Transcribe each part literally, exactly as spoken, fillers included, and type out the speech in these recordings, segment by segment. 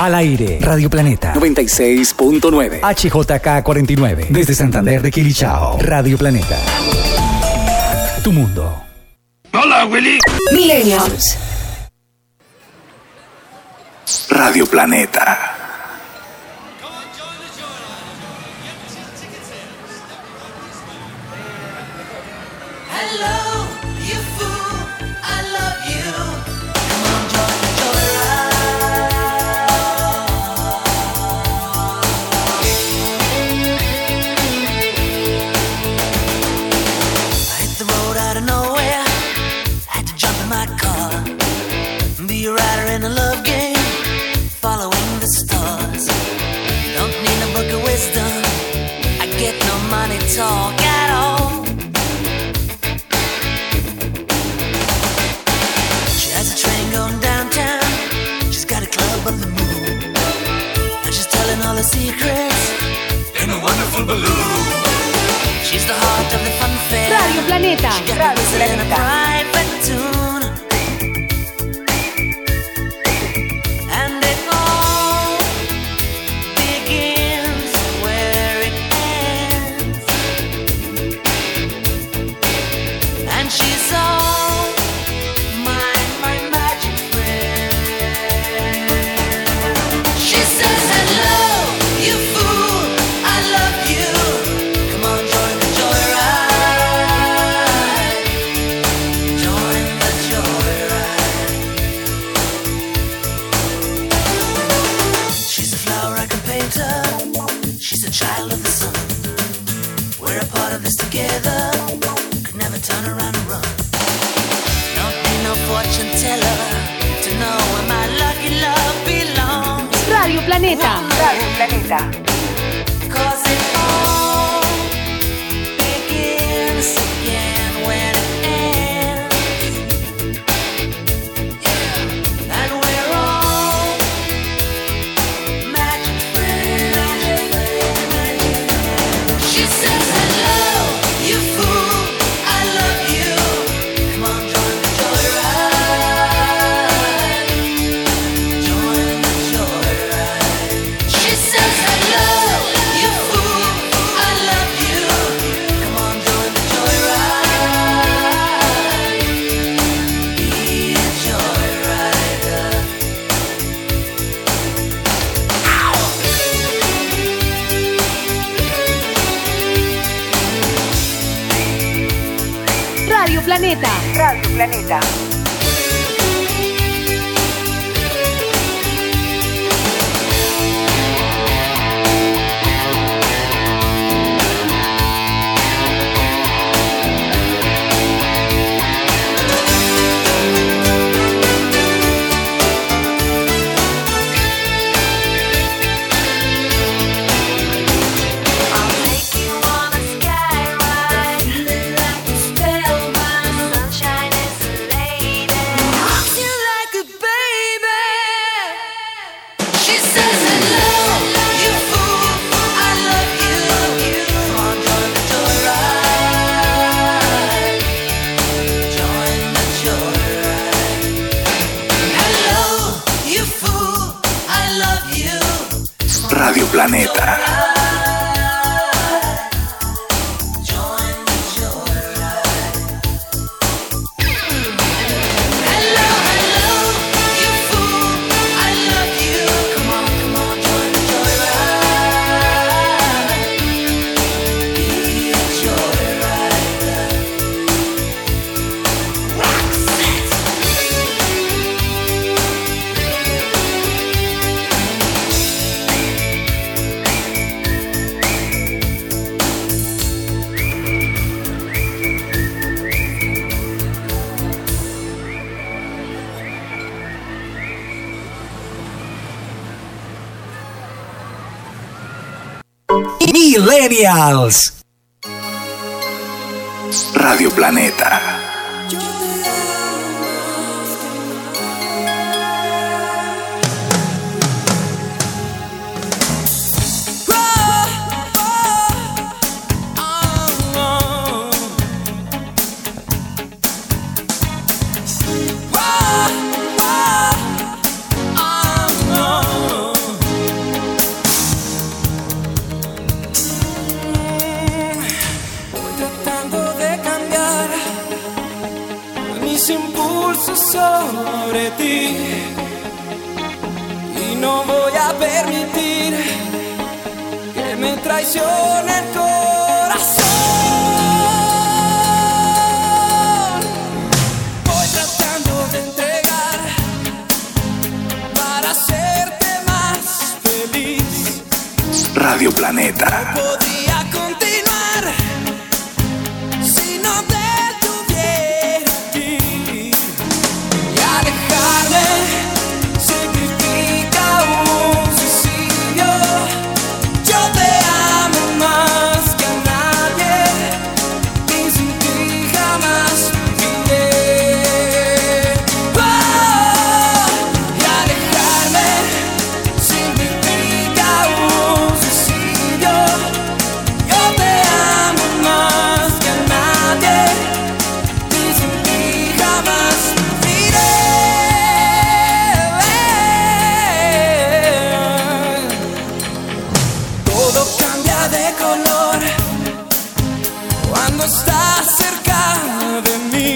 Al aire, Radio Planeta noventa y seis punto nueve, H J K cuarenta y nueve, desde Santander de Quilichao. Radio Planeta, tu mundo. Hola, Willy. Millennials. Radio Planeta. Talk at all. She has a train going downtown. She's got a club on the moon, and she's telling all her secrets in a wonderful balloon. She's the heart of the fun fair. Radio Planeta. She got me whistling a private tune, and it all begins where it ends. And she's all my, my magic friend. She says, hello, you fool, I love you. Come on, join the joyride. Join the joyride. She's a flower I can paint her. She's a child of the sun. We're a part of this together. Never turn around and run. Don't need no fortune teller to know where my lucky love belongs. Radio Planeta. Radio Planeta. Cause it all begins again when it ends. Yeah. And we're all magic friends. She says, hello, you fool, I love you. Come on, join the joyride. Join the joyride. She says, hello, you fool, I love you. Come on, join the joyride. Be a joyrider. Radio Planeta. Radio Planeta. I'll take you on a sky ride, feeling like a spellbound. Sunshine is a lady, rocks you like a baby. She says, hello, you fool, I love you. Come on, join the joyride. Join the joyride. Hello, you fool, I love you. Radio Planeta. Join the joyride. Hello, hello, you fool, I love you. Come on, come on, join the joyride. Be a joyrider. Roxette. Millennials. Radio Planeta. Whoa, whoa, oh, no. impulsos sobre ti y no voy a permitir que me traicione el corazón. Voy tratando de entregar para hacerte más feliz. Radio Planeta. No podría continuar si no te tuviera aquí. Y alejarme significa un suicidio. Yo te amo más que a nadie y sin ti jamás viviré. Oh, y alejarme significa un suicidio. Yo te amo más que a nadie y sin ti jamás viviré. Todo cambia de color cuando estás cerca de mí,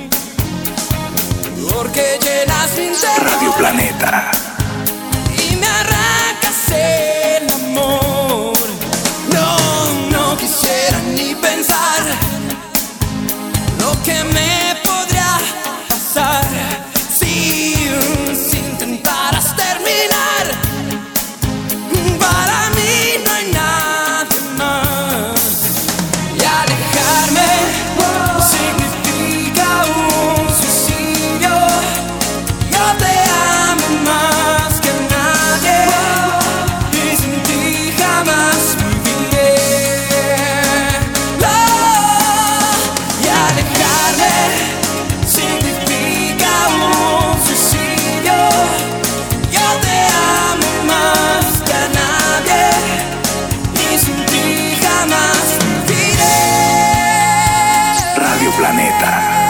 porque llenas mi interior Radio Planeta. y me arrancas el amor. No, no quisiera ni pensar lo que me podría pasar si, si intentaras terminar. Para mí no hay nada más. Y alejarme significa un suicidio. Yo te amo más que a nadie y sin ti jamás viviré. Oh, y alejarme significa un suicidio. Yo te amo más que a nadie y sin ti jamás viviré. Radio Planeta.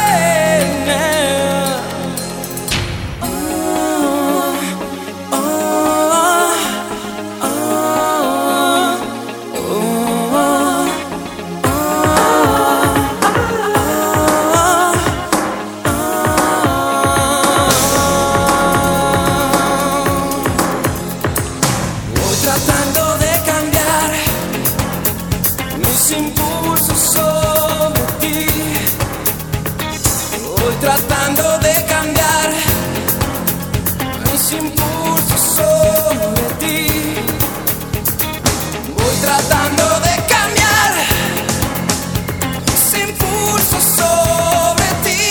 Voy tratando de cambiar mis impulsos sobre ti. Voy tratando de cambiar mis impulsos sobre ti. Voy tratando de cambiar mis impulsos sobre ti.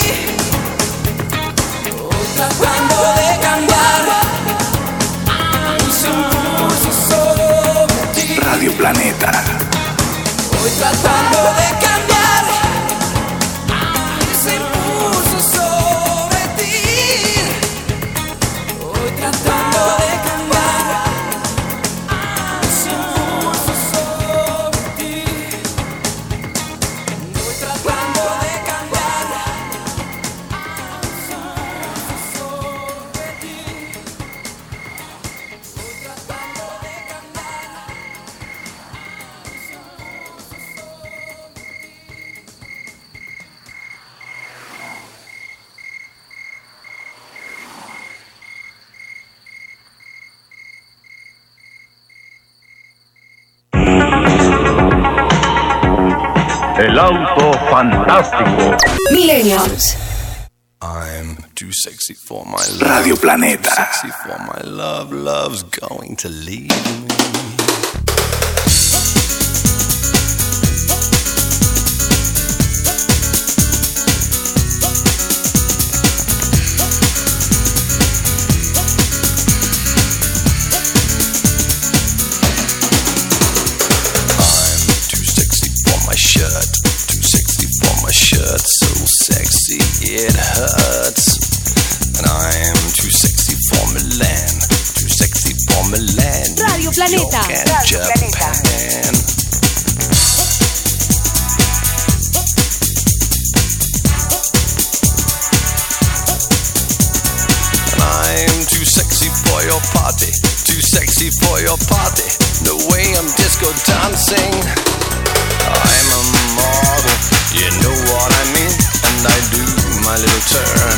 Voy tratando de cambiar mis impulsos sobre ti. Radio Planeta. Voy tratando de cambiar mis impulsos sobre ti. Voy tratando de cambiar mis impulsos sobre ti. Voy tratando de cambiar mis impulsos sobre ti. Voy tratando de cambiar. El auto fantástico. Millennials. I'm too sexy for my love. Radio Planeta. Too sexy for my love. Love's going to leave me. So sexy it hurts, and I'm too sexy for Milan, too sexy for Milan, Radio Planeta. New York and Radio Japan. And I'm too sexy for your party, too sexy for your party. No way I'm disco dancing. I'm a model, you know what I mean, and I do my little turn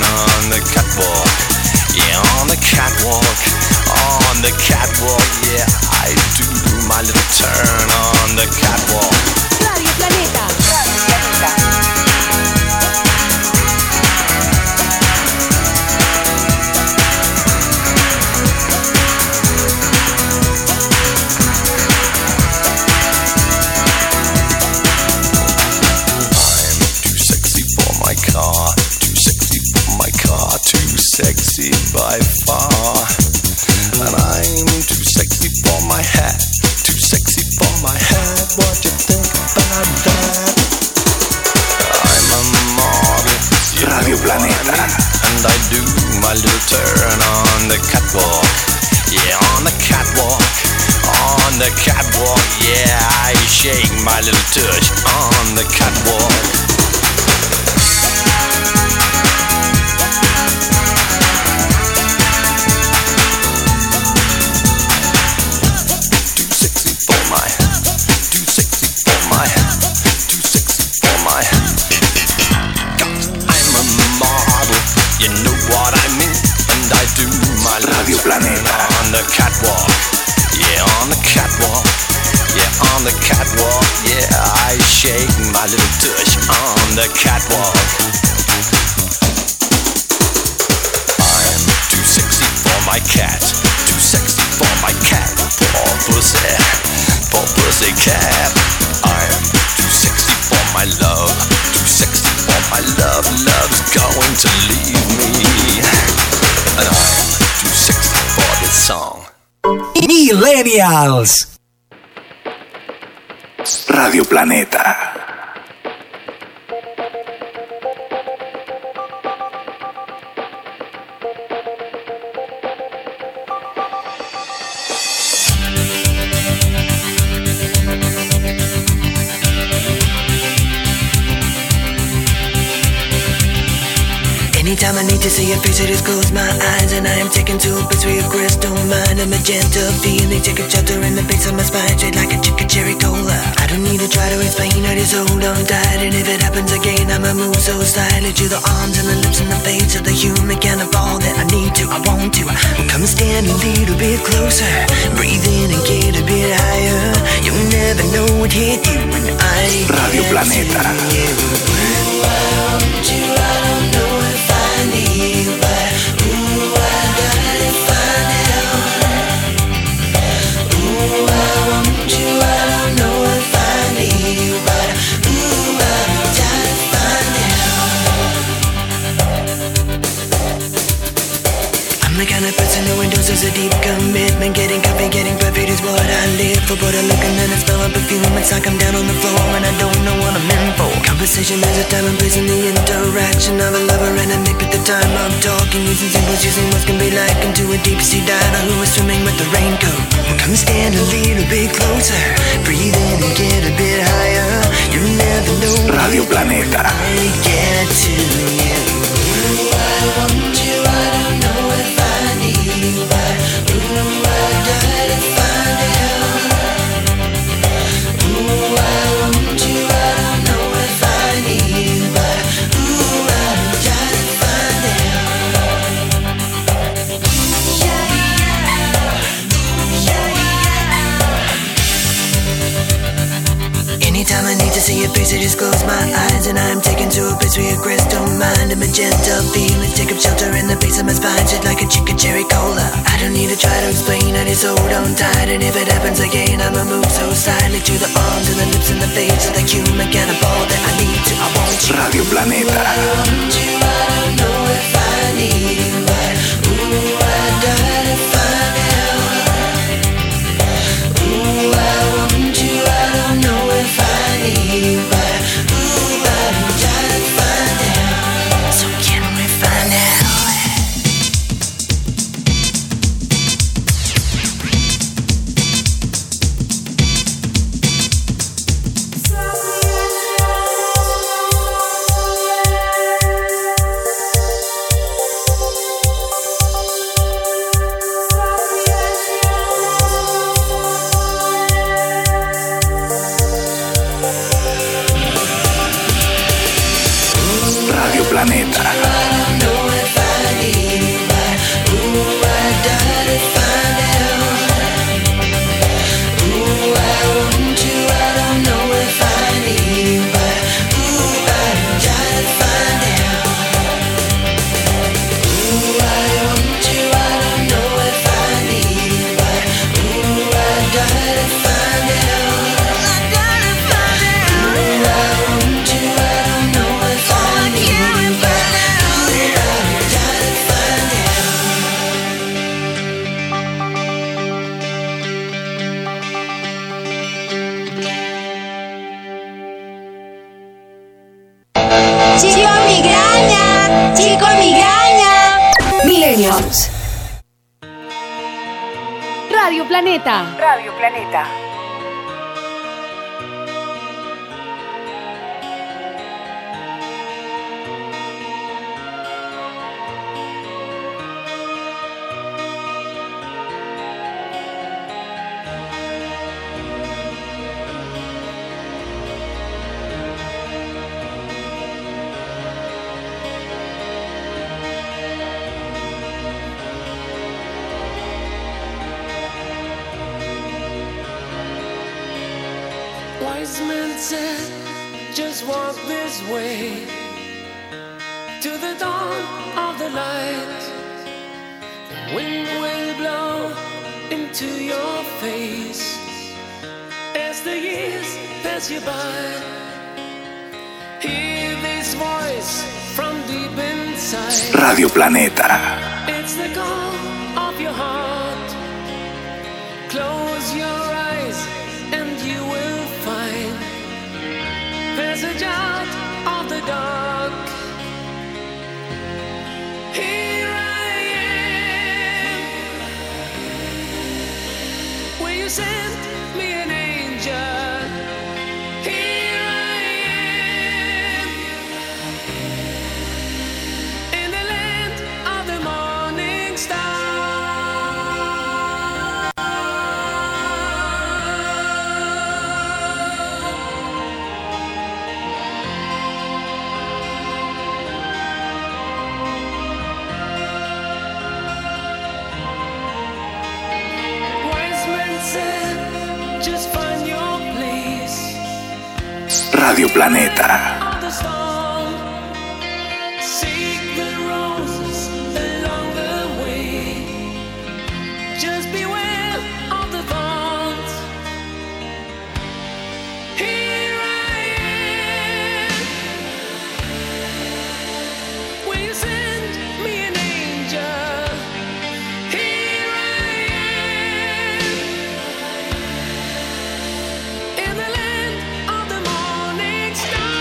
catwalk. Yeah, on the catwalk, on the catwalk. Yeah, I do my little turn on the catwalk. Radio Planeta. Car, too sexy for my car, too sexy by far. And I'm too sexy for my hat, too sexy for my hat. What you think about that? I'm a model, you Radio know what I Planeta. mean? And I do my little turn on the catwalk. Yeah, on the catwalk, on the catwalk. Yeah, I shake my little tush on the catwalk. You know what I mean, and I do my Radio Planeta. On the catwalk, yeah, on the catwalk, yeah, on the catwalk, yeah, I shake my little tush on the catwalk. I'm too sexy for my cat, too sexy for my cat, poor pussy, poor pussy cat. I'm too sexy for my love, too sexy for my love, love's going to leave me, and I'm too sexy for this song. Millennials. Radio Planeta. Anytime I need to see your face, I just close my eyes, and I am taken to a place where your crystal mind, a magenta feeling, take a shelter in the base of my spine, straight like a chicken cherry cola. I don't need to try to explain, I just hold on tight, and if it happens again, I'ma move so slightly to the arms and the lips and the face of the human kind of all that I need to, I want to. Come and stand a little bit closer, breathe in and get a bit higher. You'll never know what hit you when I Radio Planeta. Is a deep commitment, getting comfy, getting perfect is what I live for. Put a look and then I smell a perfume, it's like I'm down on the floor and I don't know what I'm in for. Conversation is a time and place in the interaction of a lover and a mate at the time of talking. Using symbols, using what can be like into a deep sea diver who is swimming with the raincoat. Well, come stand a little bit closer, breathe in and get a bit higher. You never know Radio Planeta. I get to you. I want you, I don't know if I need you, but ooh, I try to find out. Ooh, I want you, I don't know if I need you, but ooh, I try to find out. Yeah, yeah. Anytime I need to see your face, I just close my eyes, and I'm taken to a place where your crystal mind, a magenta feeling, take up shelter in the base of my spine, shit like a chicken cherry cola. I don't need to try to explain, I just hold on tight, and if it happens again, I'ma move so slightly to the arms and the lips and the face of the human kind of all that I need to, I want you. Radio Planeta. I want you, I don't know if I need you, but ooh, I try to find out. Ooh, I want you, I don't know if I need you, but ooh, I try to find out. So can we find out? Radio Planeta. I don't know if I need Planeta. Radio Planeta. Wise men said, just walk this way to the dawn of the light. The wind will blow into your face as the years pass you by. Hear this voice from deep inside. Radio Planeta. It's the call of your heart. Close your eyes and you will find passage out of the dark. Here I am. Will you send me an angel? Here I am. In the land of the morning star. Just find your place. Radio Planeta. On the storm, seek the roses along the way. Just beware of the thorns. Here I am. Will you send me an angel? Here I am. In the land of the morning star.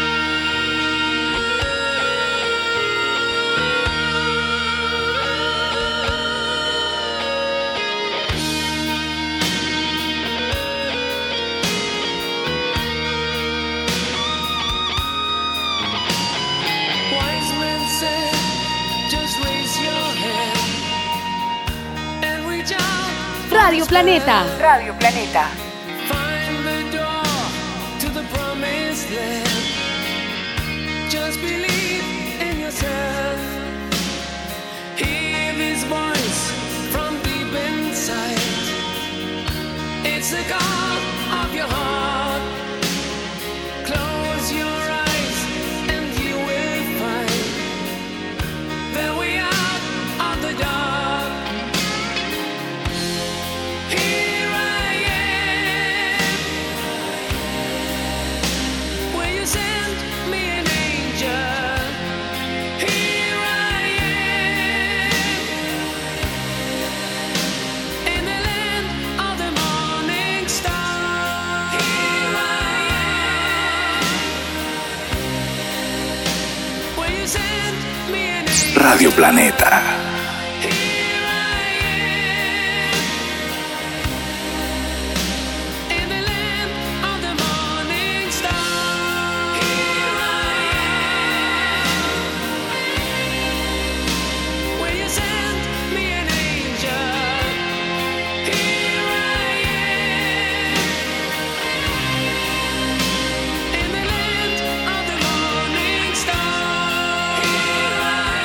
Wise men said, just raise your hand and reach out. Radio Planeta. Radio Planeta. Find the door to the promised land. Just believe in yourself. Hear this voice from deep inside. It's the call of your heart. Close your eyes and you will find the way out of the dark. Here I am. Will you send me an angel? Here I am. In the land of the morning star. Here I am. Will you send me an angel? Radio Planeta. Here I am. In the land of the morning star. Here I am. Will you send me an angel? Here I am. In the land of the morning star. Here I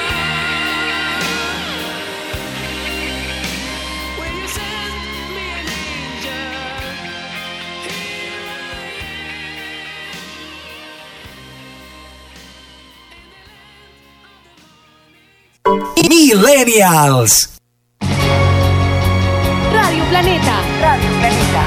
am. Will you send me an angel? Here Millennials. Radio Planeta. Radio Planeta.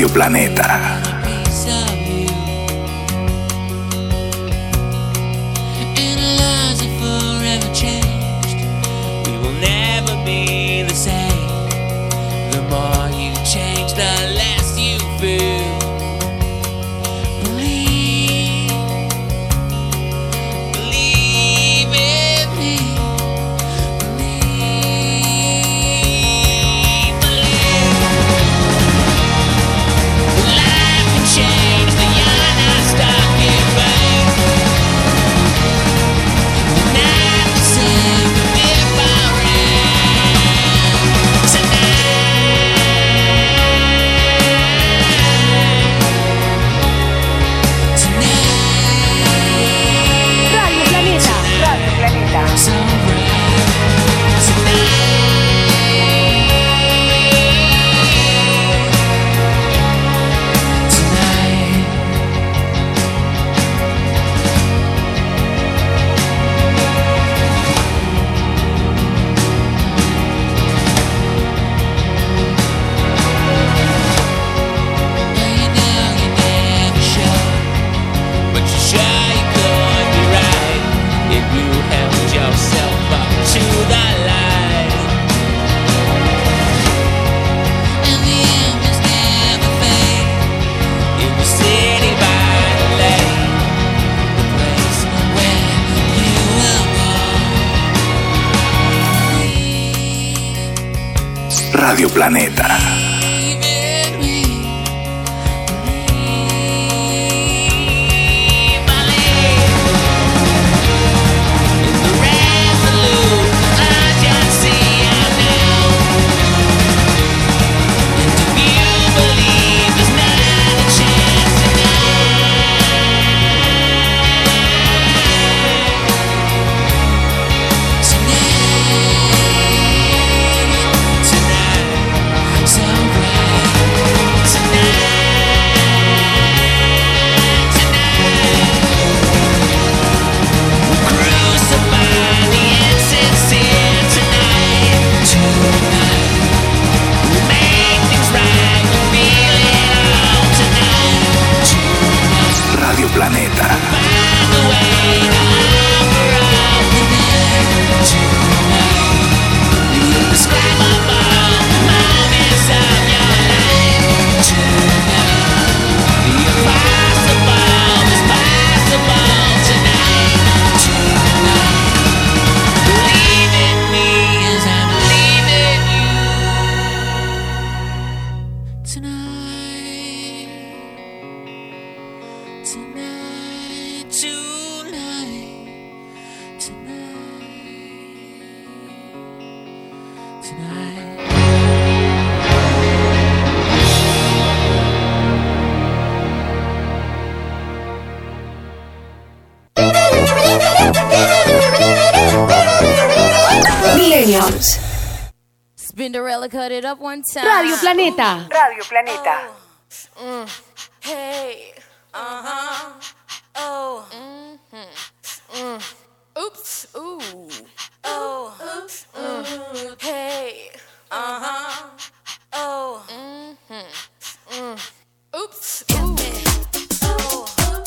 Planeta. Radio Planeta. Spinderella cut it up one time. Radio Planeta. Radio Planeta. Oh. Mm. Hey. Uh-huh. Oh. Mm-hmm. Mm. Oops. Ooh. Oh. Oops. Mm. Hey. Uh-huh. Oh. Mm-hmm. Mm. Oops. Ooh. Oh.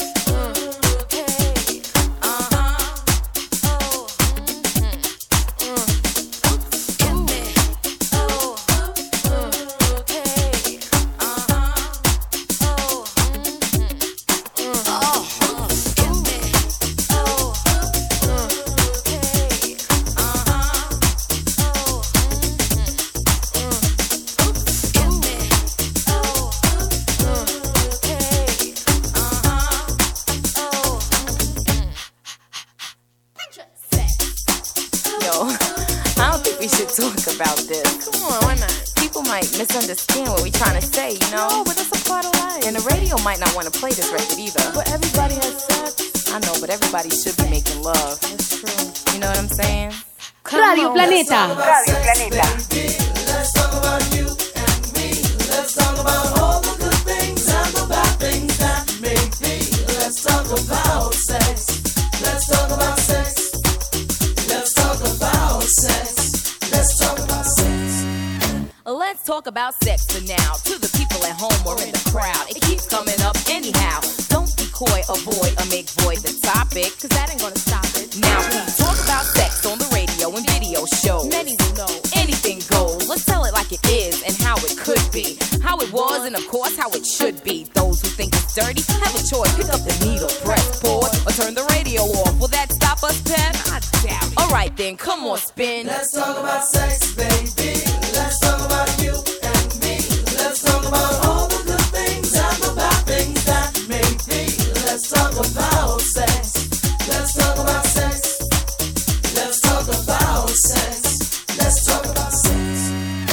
Talk about this. Come on, why not? People might misunderstand what we're trying to say, you know? No, but that's a part of life. And the radio might not want to play this record either. But everybody has sex. I know, but everybody should be making love. That's true. You know what I'm saying? Come Radio on. Planeta. Radio Planeta. Let's talk about you and me. Let's talk about all the good things and the bad things that may be. Let's talk about sex. Let's talk about sex. Let's talk about sex. Let's talk about sex. Let's talk about sex for now. To the people at home or in the crowd. avoid or make void the topic, cause that ain't gonna stop it. Now we talk about sex on the radio and video shows. Many will know anything goes. Let's tell it like it is and how it could be, how it was and of course how it should be. Those who think it's dirty have a choice. Pick up the needle, press pause, or turn the radio off. Will that stop us, Pep? I doubt it. Alright then, come on, spin. Let's talk about sex, baby. Let's talk about you and me. Let's talk about all the good things and the bad things that may be. Let's talk about sex. Let's talk about sex. Let's talk about sex. Let's talk about sex.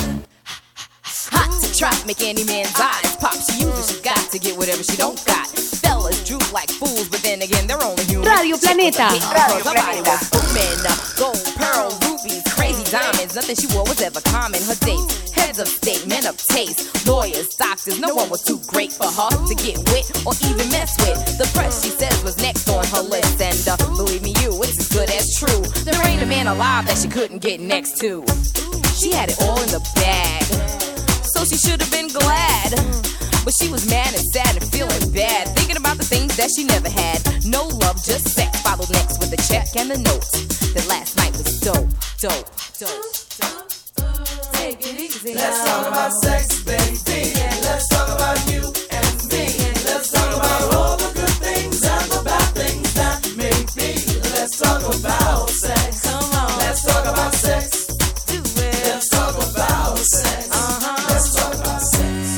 Hot to trap, make any man's eyes pop. She uses, she got to get whatever she don't got. Fellas droop like fools, but then again, they're only human. Radio Planeta. Radio Planeta. Women, gold, pearl, rubies, crazy diamonds. Nothing she wore was ever common. Her dates, heads of state, men of taste, lawyers, doctors. No one was too great for her to get with or even mess with. The press, she says, was next on her list. And uh, believe me, you, it's as good as true. There ain't a man alive that she couldn't get next to. She had it all in the bag, so she should have been glad. But she was mad and sad and feeling bad, thinking about the things that she never had. No love, just sex. Followed next with a check and the note that last night was dope, dope, dope, dope. Take it easy. Let's talk about sex, baby. Let's talk about you and me. Let's talk about all the good things and the bad things that may be. Let's talk about sex. Come on. Let's talk about sex. Do it. Let's talk about sex. Uh-huh. Let's talk about sex.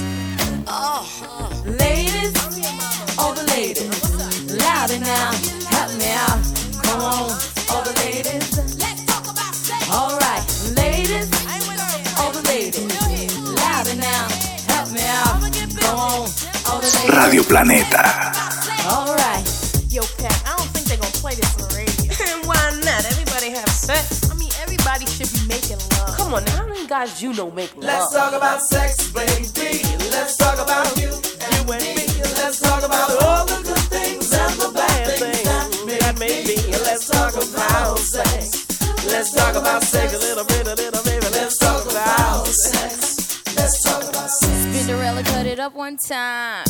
Oh, ladies, all the ladies, louder now, help me out. Come on, all the ladies, let's talk about sex. All right, ladies, all the ladies, louder now, help me out. Come on, all the ladies. Radio Planeta. All right. Yo, Pat, I don't think they're gonna play this on the radio. And why not? Everybody have sex. I mean, everybody should be making love. Come on now, how many guys you know make love? Let's talk about sex, baby. Let's talk about you and me. Let's talk about all the good things and the bad things that may be. Let's talk about sex. Let's talk about sex a little bit, a little baby. Let's talk about sex. Let's talk about sex. Spinderella cut it up one time.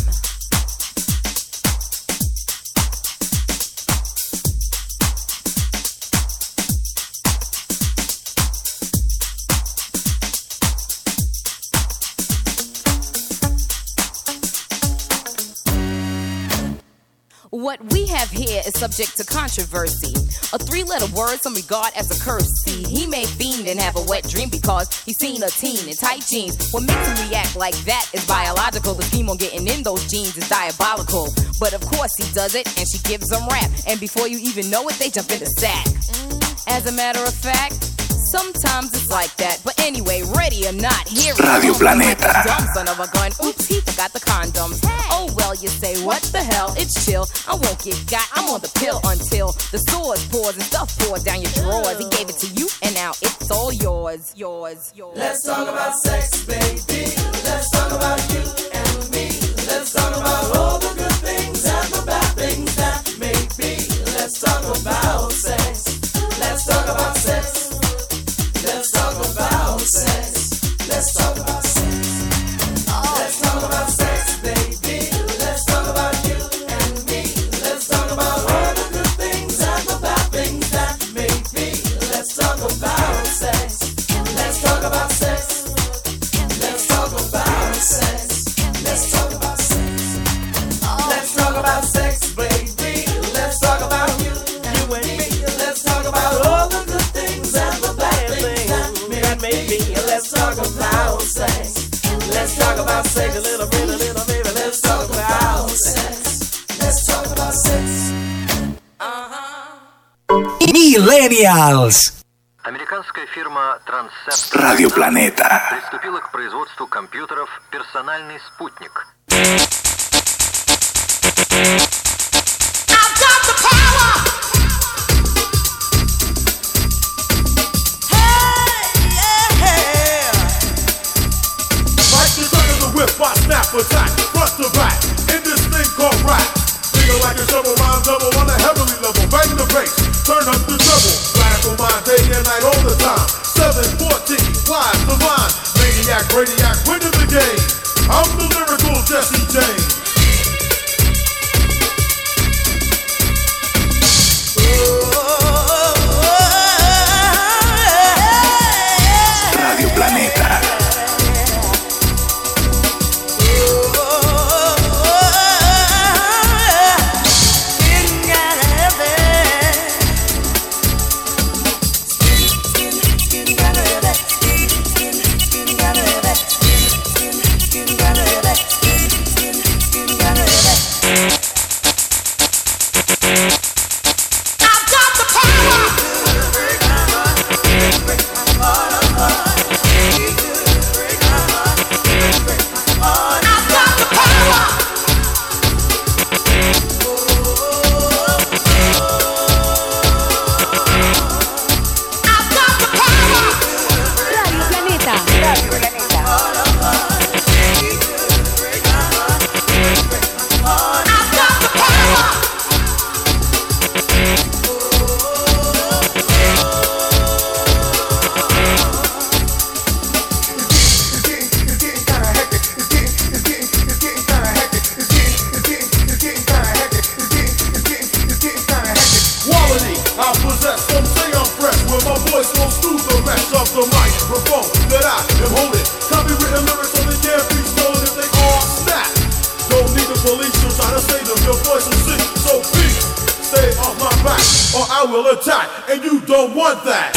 What we have here is subject to controversy. A three-letter word some regard as a curse. See, he may fiend and have a wet dream because he's seen a teen in tight jeans. What makes him react like that is biological. The scheme on getting in those jeans is diabolical. But of course he does it, and she gives him rap. And before you even know it, they jump in the sack. As a matter of fact, sometimes it's like that. But anyway, ready or not, here Radio Planeta. Like dumb son of a gun. Oops, he forgot the condoms. Oh well, you say, what the hell? It's chill. I won't get got. I'm on the pill until the sores pours and stuff pours down your drawers. He gave it to you, and now it's all yours, yours, yours. Let's talk about sex, baby. Let's talk about you and me. Let's talk about all the good things and the bad things that may be. Let's talk about sex. Let's talk about sex. Let's talk about sex. Let's talk about sex. Oh. Let's talk about sex, baby. Let's talk about you and me. Let's talk about all the good things and the bad things that may be. Let's talk about sex. Let's talk about sex. Let's talk about sex. Let's talk about sex. Oh. Let's talk about sex, baby. Let's talk about you, you and me. Let's talk about all the good things and the bad things that may be. Let's talk about sex. Let's talk about sex a little bit, a little baby. Let's talk about sex. Let's talk about sex. Millennials. Американская фирма Transcept Radio Planeta. приступила к производству компьютеров «Персональный спутник». I snap attack, front to back, in this thing called rap. Nigga like a double rhyme double on a heavily level. Bang the bass, turn up the treble. Black on my day and night all the time. seven fourteen, wise, divine. Maniac, radiac, winning the game. I'm the lyrical Jesse James. microphone that I am holding. Copywritten lyrics so they can't be stolen if they all snap. Don't need the police to try to save them. Your voice will sing, so please stay off my back or I will attack, and you don't want that.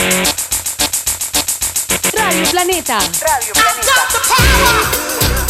Radio Planeta. Radio Planeta.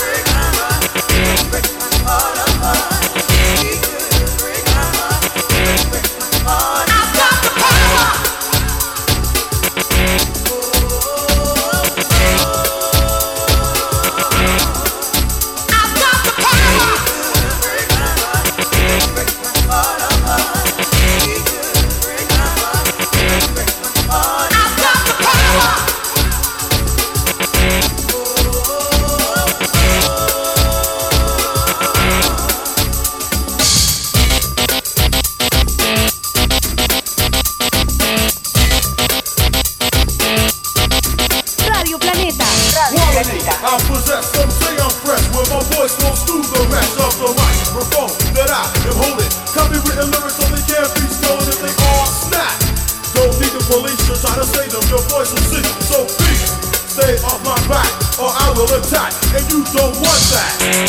I possess, some say I'm fresh, where my voice goes through the rest of the microphone that I am holding. Copywritten lyrics so they can't be stolen if they all snap. Don't need the police to try to save them, your voice will sing, so please stay off my back or I will attack, and you don't want that.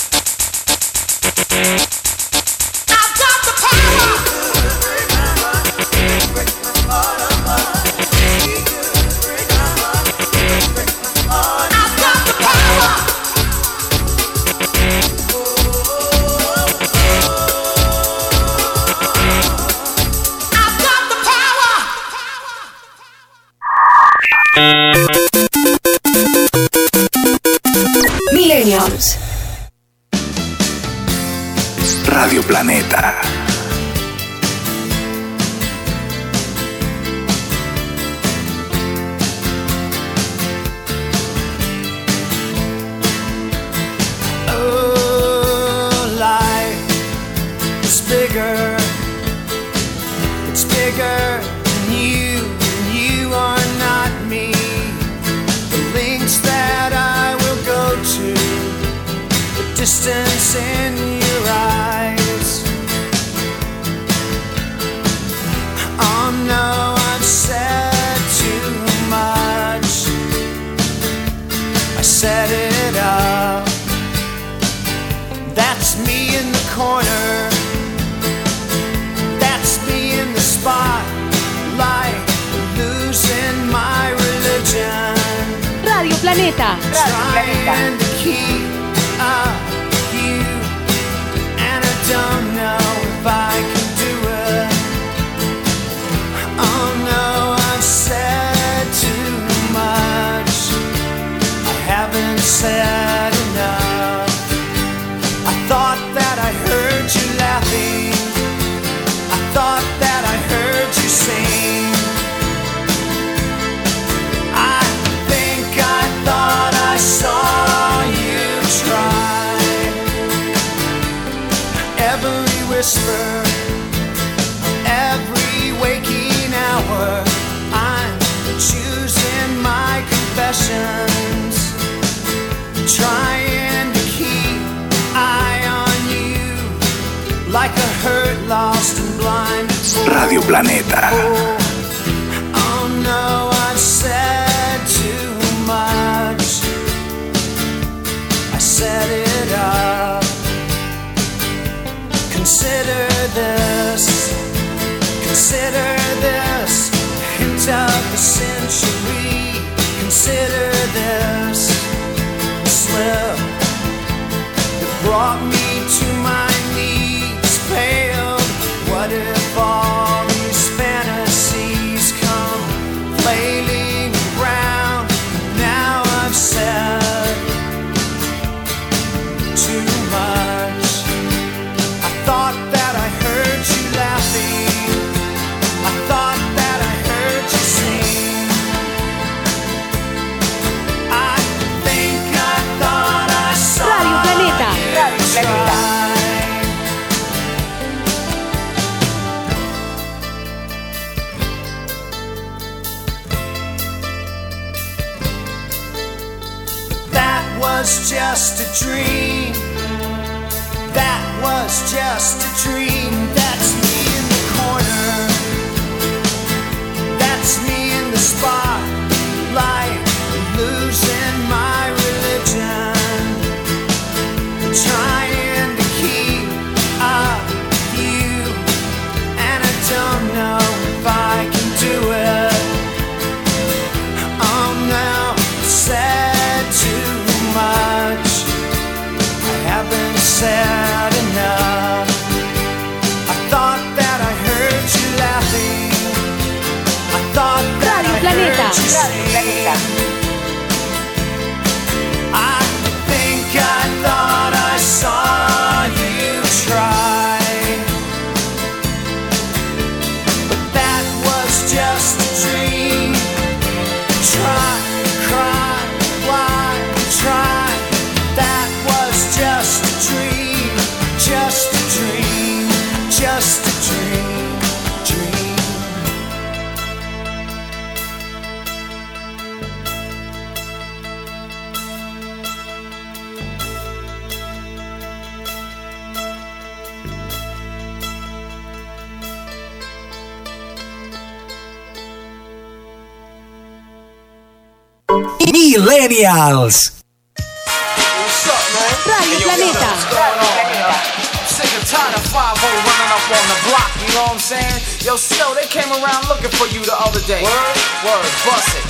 I've got the power. Millennials. Radio Planeta. Oh, life is bigger. It's bigger than you, and you are not me. The links that I will go to, the distance in your eyes. Oh no, I've said too much. I set it up. That's me in the corner. That's me in the spotlight, losing my religion. Radio Planeta. Trying to keep up with you, and I don't know if I can do it. Oh no, I've said too much. I haven't said enough. I thought that I heard you laughing. I thought that I heard you sing. I think I thought I saw you try. Every whisper, every waking hour, I'm choosing my confessions, trying to keep eye on you, like a hurt, lost and blind. Radio Planeta. Oh, oh no, I've said too much. I set it up. Consider this, consider this, hint of the century. Consider this slip that brought me to my knees, paled. What if all these fantasies come flailing around? Now I've said too much. I thought that I heard you laughing. I thought that I heard you sing. I think I thought I saw Radio Planeta. you try. That was just a dream. That was just a dream. That's me in the corner. That's me in the spotlight, Planeta. I think I thought I saw you try, but that was just a dream. Try, cry, why try? That was just a dream, just a dream, just a dream, dream. Millennials. What's up, man? Radio Hey, yo, Planeta. what's going on? Sick and tired of five oh running up on the block, you know what I'm saying? Yo, Snow, they came around looking for you the other day. Word? Word, bust it.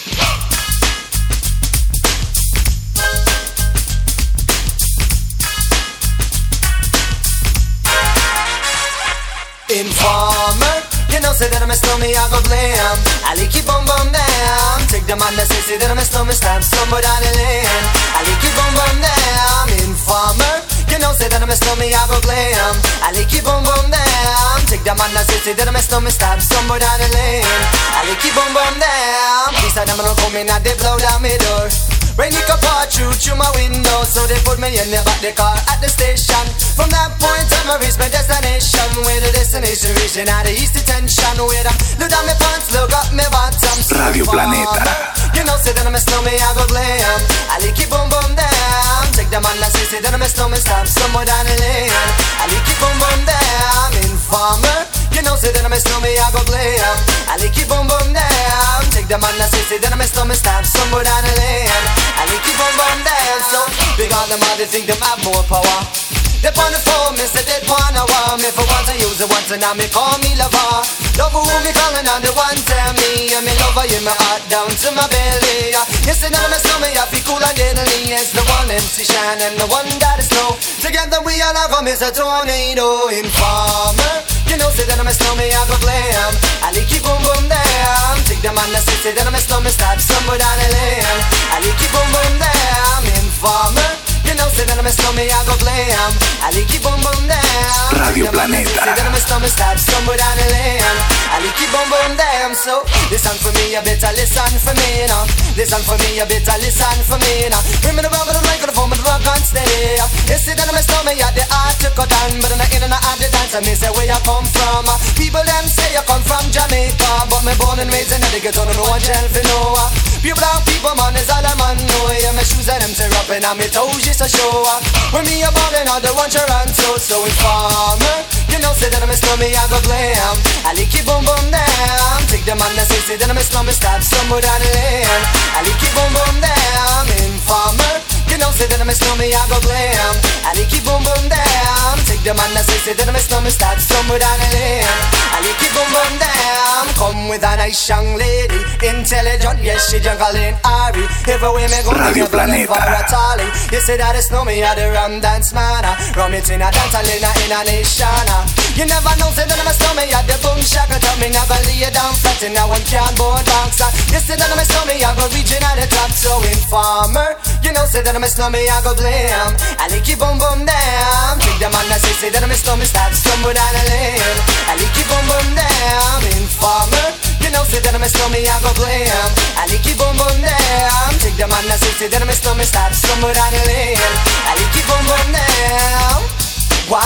Informer, you know, say that I'm a stormy, I go blam. I like you boom boom down. Take the man that say, say that I'm a stormy, stab somewhere down the lane. I like you boom boom down. Informer, you know, say that I'm a stormy, I go glam. I like you boom boom down. Take the man that say, say that I'm a stormy, stab somewhere down the lane. I like you boom boom down. Please, I don't come in and they blow down my door. Rain it could pour through through my window, so they put me in the back the car at the station. From that point on, I reached my destination. Where the destination reaching out the east detention. Where I look down my pants, look up my bottom. Radio Planeta. You know, say that I'm a snowman, I go glam. I like it boom boom down. Take the man that say, say that I'm a snowman, stop somewhere down the lane. I like it boom boom down. Informer, you know, say that I'm a snowman, I go glam. I like it boom boom down. Take the man that say, say that I'm a snowman, stop somewhere down the lane. I like it boom boom down. So big on them all, they think them have more power. They on the phone, me say they wanna want me. For once I use it once and now me call me lover. Love who me calling on the one tell me. And me lover in my heart down to my belly. You say that I'm a snowman, I feel cool and deadly. It's the one M C Shine and the one that is snow. Together we all have come is a tornado. Informer, you know say that I'm a snowman, I go glam. I like it boom boom down. Take the man that say, say that I'm a snowman, start somewhere down the lane. I like it boom boom down. Informer, you know, say that I'm a snowman, I go glam. I like it boom boom down. Radio Planeta. Say that I'm a snowman, start somewhere down the lane. I like it boom boom down. So listen for me, you better listen for me now. Listen for me, you better listen for me now. Bring me the rubber, the microphone, but the rock on stay. You say that I'm a snowman, you the art to cut down, but I'm not in and out the dance. And me say where you come from. People them say you come from Jamaica, but me born and raised in the ghetto, no one tell for no. Pure brown people, man, is all a man know. Yeah, my shoes and them tear up and I'm toes just a show up. When me a ballin', all the one Toronto, so informer. You know, say that I'm a snowman, I go glam. I like it boom boom down. Take the man that say, say that I'm a snowman, stop somewhere down the lane. I like it boom boom down. Informer, you know, say that I'm a snowman, I go glam. I like it boom boom down. Take the man that say, say that I'm a snowman, stop somewhere down the lane. I like it boom boom down. Come with a nice young lady, intelligent, yes she jungle in Ari. Everywhere me go, Radio me go looking for a tally. You say that it's no me, I the rum dance man. Rum it in a dance, I in a, in a nation. You never know, say that I'm a snowman, I the boom shaka. Tell me never lay down flat in a one can board box. You say that I'm a snowman, I go reaching at the top. So informer, you know, say that I'm a snowman, I go glam. I like it boom boom down. Take the man that say, say that I'm a snowman, start stumble down the lane. I like it boom boom down. Informer, you know, say that I'm a snowman, I go glam. I like it boom boom down. Take the man that say, say that I'm a snowman, start stumble down the lane. I like it boom boom down. Why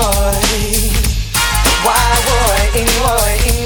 would, why would, in would, in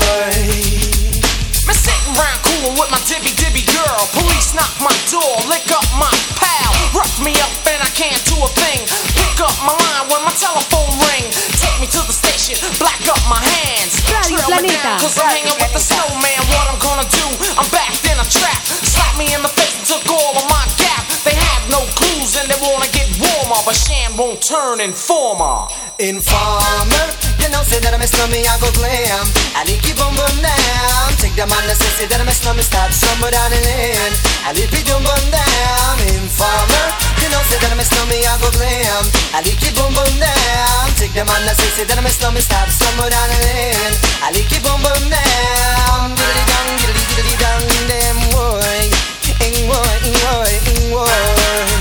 would. Me sitting round coolin' with my dibby dibby girl. Police knock my door, lick up my pal. Rough me up and I can't do a thing. Pick up my line when my telephone ring. Take me to the station, black up my hands. Radio Trail me Planeta. down, cause I'm hanging with the snowman. What I'm gonna do, I'm backed in a trap. Slap me in the face and took all of my gap. They have no clues and they wanna get warmer, but Shan won't turn informer. Informer, you know, say that I'm that my stomach I go glam. I like you boom boom down. Take the man that says that my stomach start somewhere down the lane. I like you boom boom down. Informer, you know say that my stomach I go glam. I like you boom boom down. Take the man that says that my stomach start somewhere down the lane. I like you boom boom down. Diddly dong, diddly diddly dong, damn boy, ing boy, ing boy, ing boy.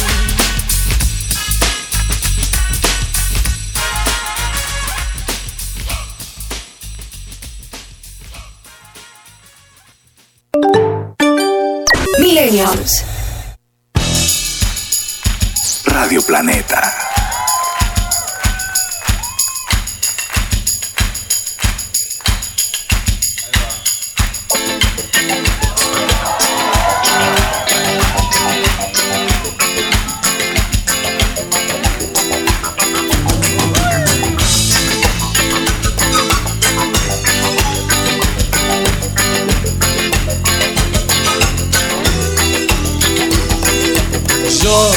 Millennials. Radio Planeta. Yo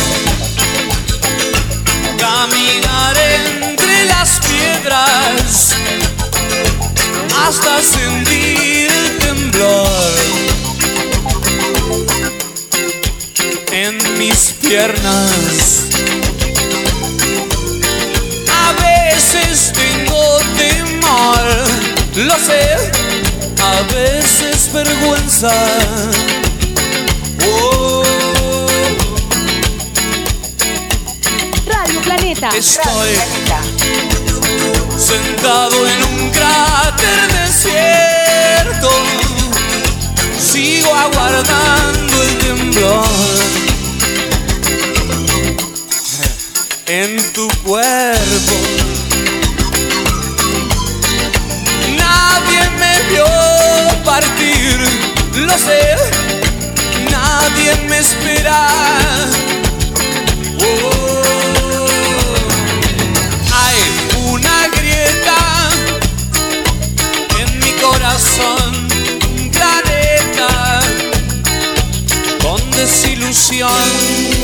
caminaré entre las piedras hasta sentir el temblor en mis piernas. A veces tengo temor, lo sé, a veces vergüenza. Oh. Planeta. Estoy sentado en un cráter desierto. Sigo aguardando el temblor en tu cuerpo. Nadie me vio partir, lo sé. Nadie me espera. Oh. Una grieta en mi corazón, un planeta con desilusión.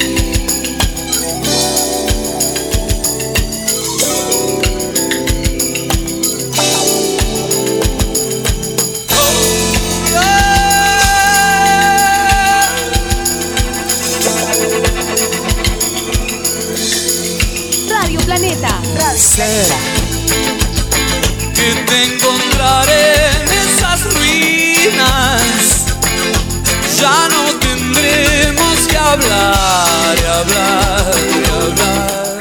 Planeta. Sé que te encontraré en esas ruinas. Ya no tendremos que hablar y hablar y hablar.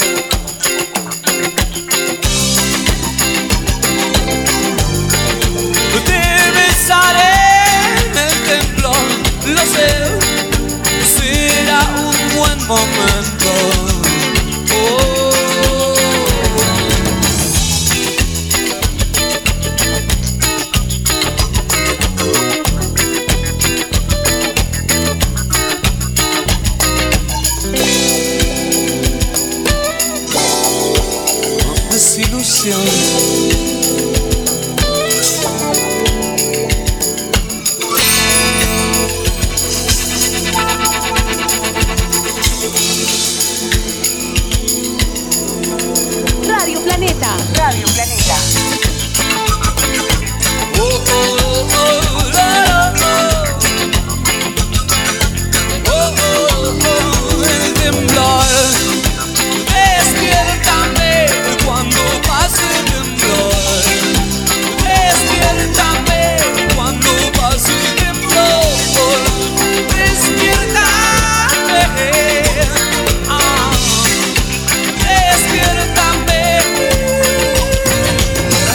Te besaré en el templo, lo sé. Será un buen momento. Oh. Desilusión. Radio Planeta. Radio Planeta. Oh, oh, oh, la, la. Oh, oh, oh, el temblor. Despiértame cuando pase el temblor. Despiértame cuando pase el temblor. Despiértame. Ah. Despiértame.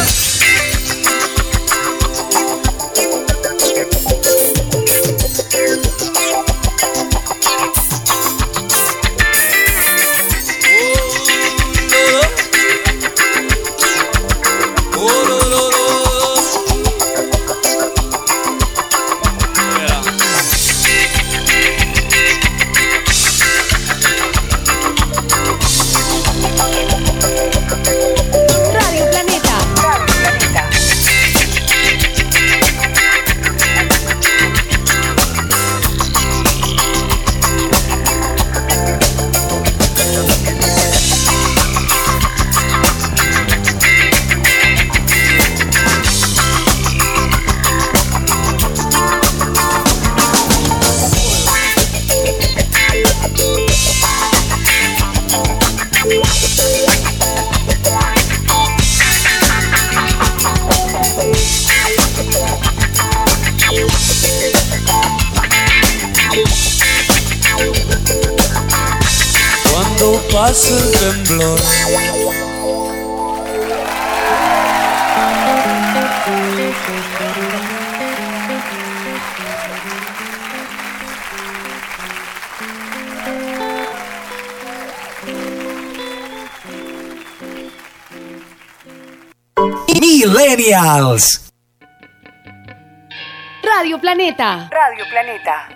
pasa el temblor. Millennials. Radio Planeta. Radio Planeta.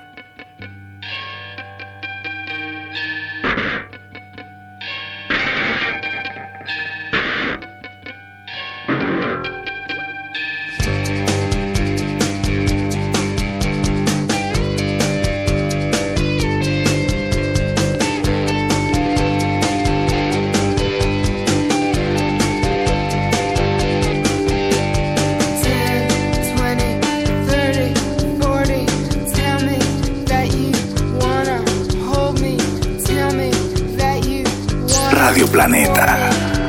Radio Planeta.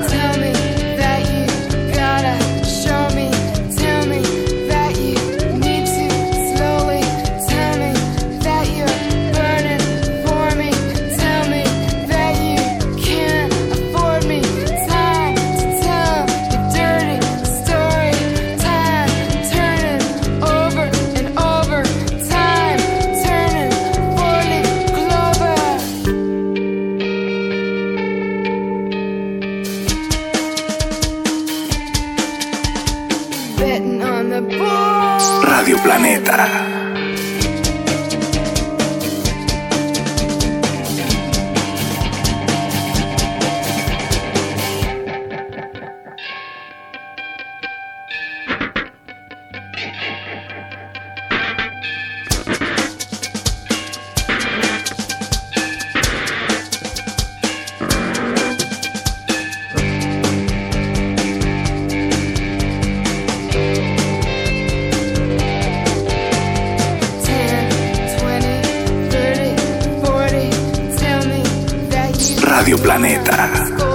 Radio Planeta. Radio Planeta.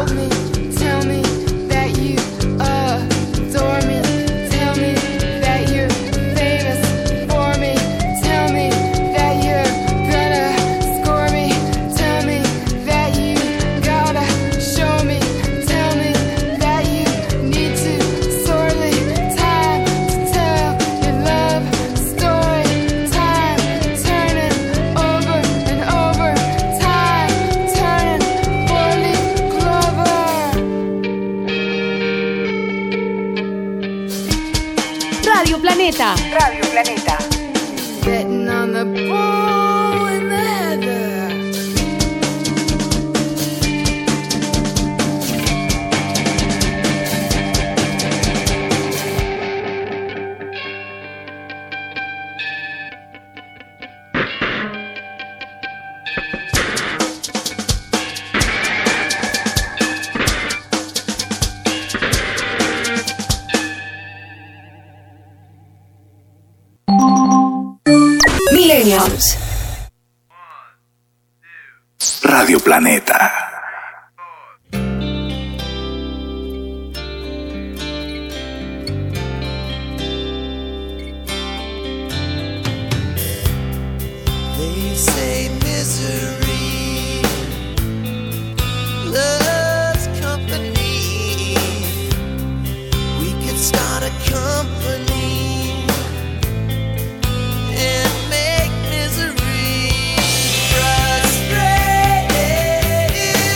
Radio Planeta. Radio Planeta. Betting on the bull in the heather. Millennials. Radio Planeta. They say misery loves company. We could start a company and make misery frustrated.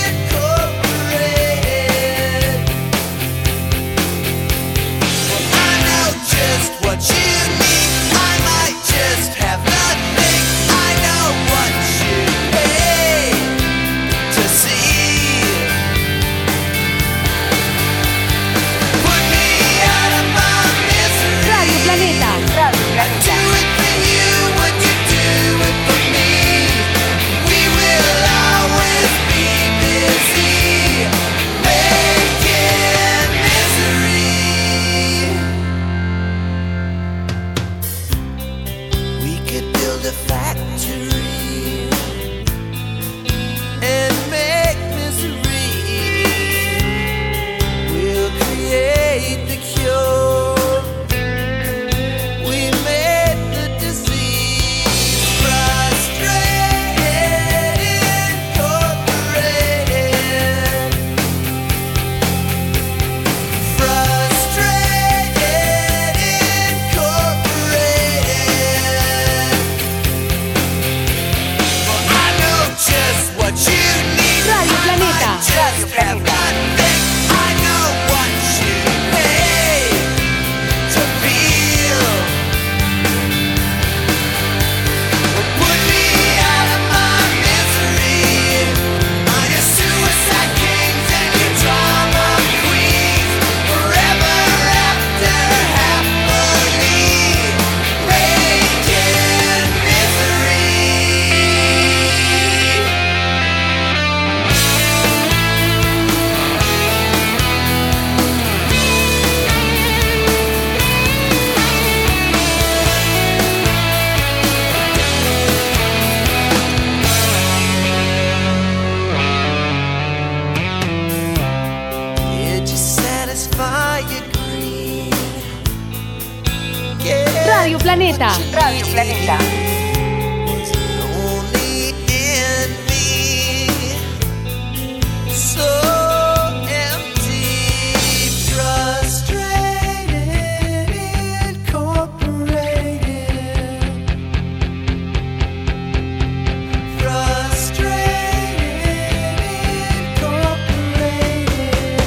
Radio Planeta. Radio Planeta. So empty, frustrated, incorporated, frustrated, incorporated,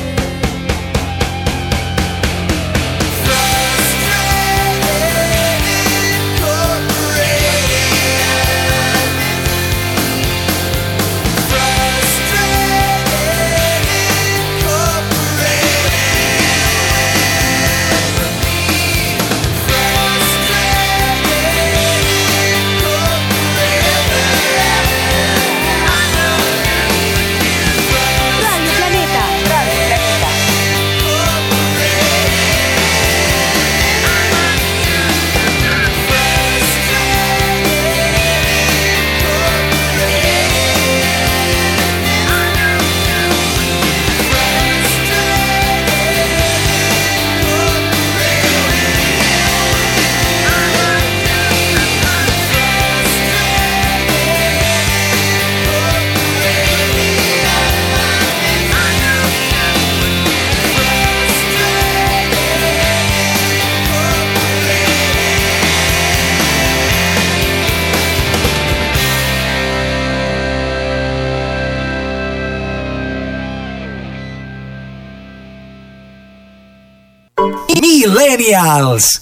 Millennials.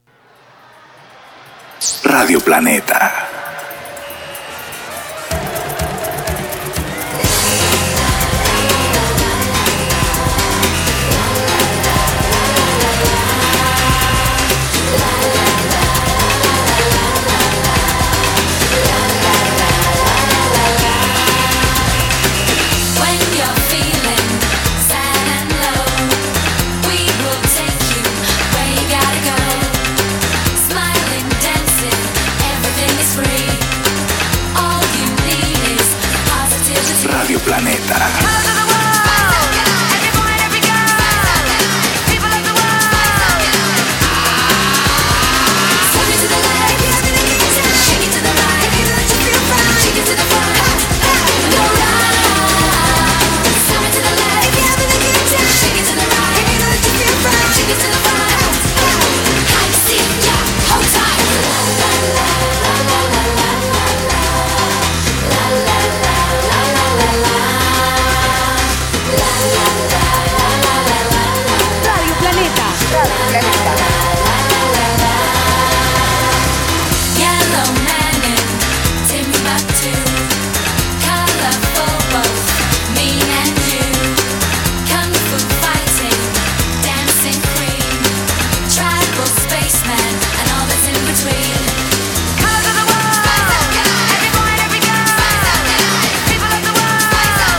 Radio Planeta. When you're feeling sad and low, we will take you where you gotta go. Smiling, dancing, everything is free. All you need is positivity. Radio Planeta. Swing it to the left, shake it to the right, shake it to the front, go round. Swing it to the left, shake it to the right, shake it to the front. High C, yeah, hold tight. Radio Planeta. Radio Planeta. Yellow man in Timbuktu, colorful both me and you. Kung fu fighting, dancing queen, tribal spaceman, and all that's in between. Colors of the world, every boy and every girl, people of the world.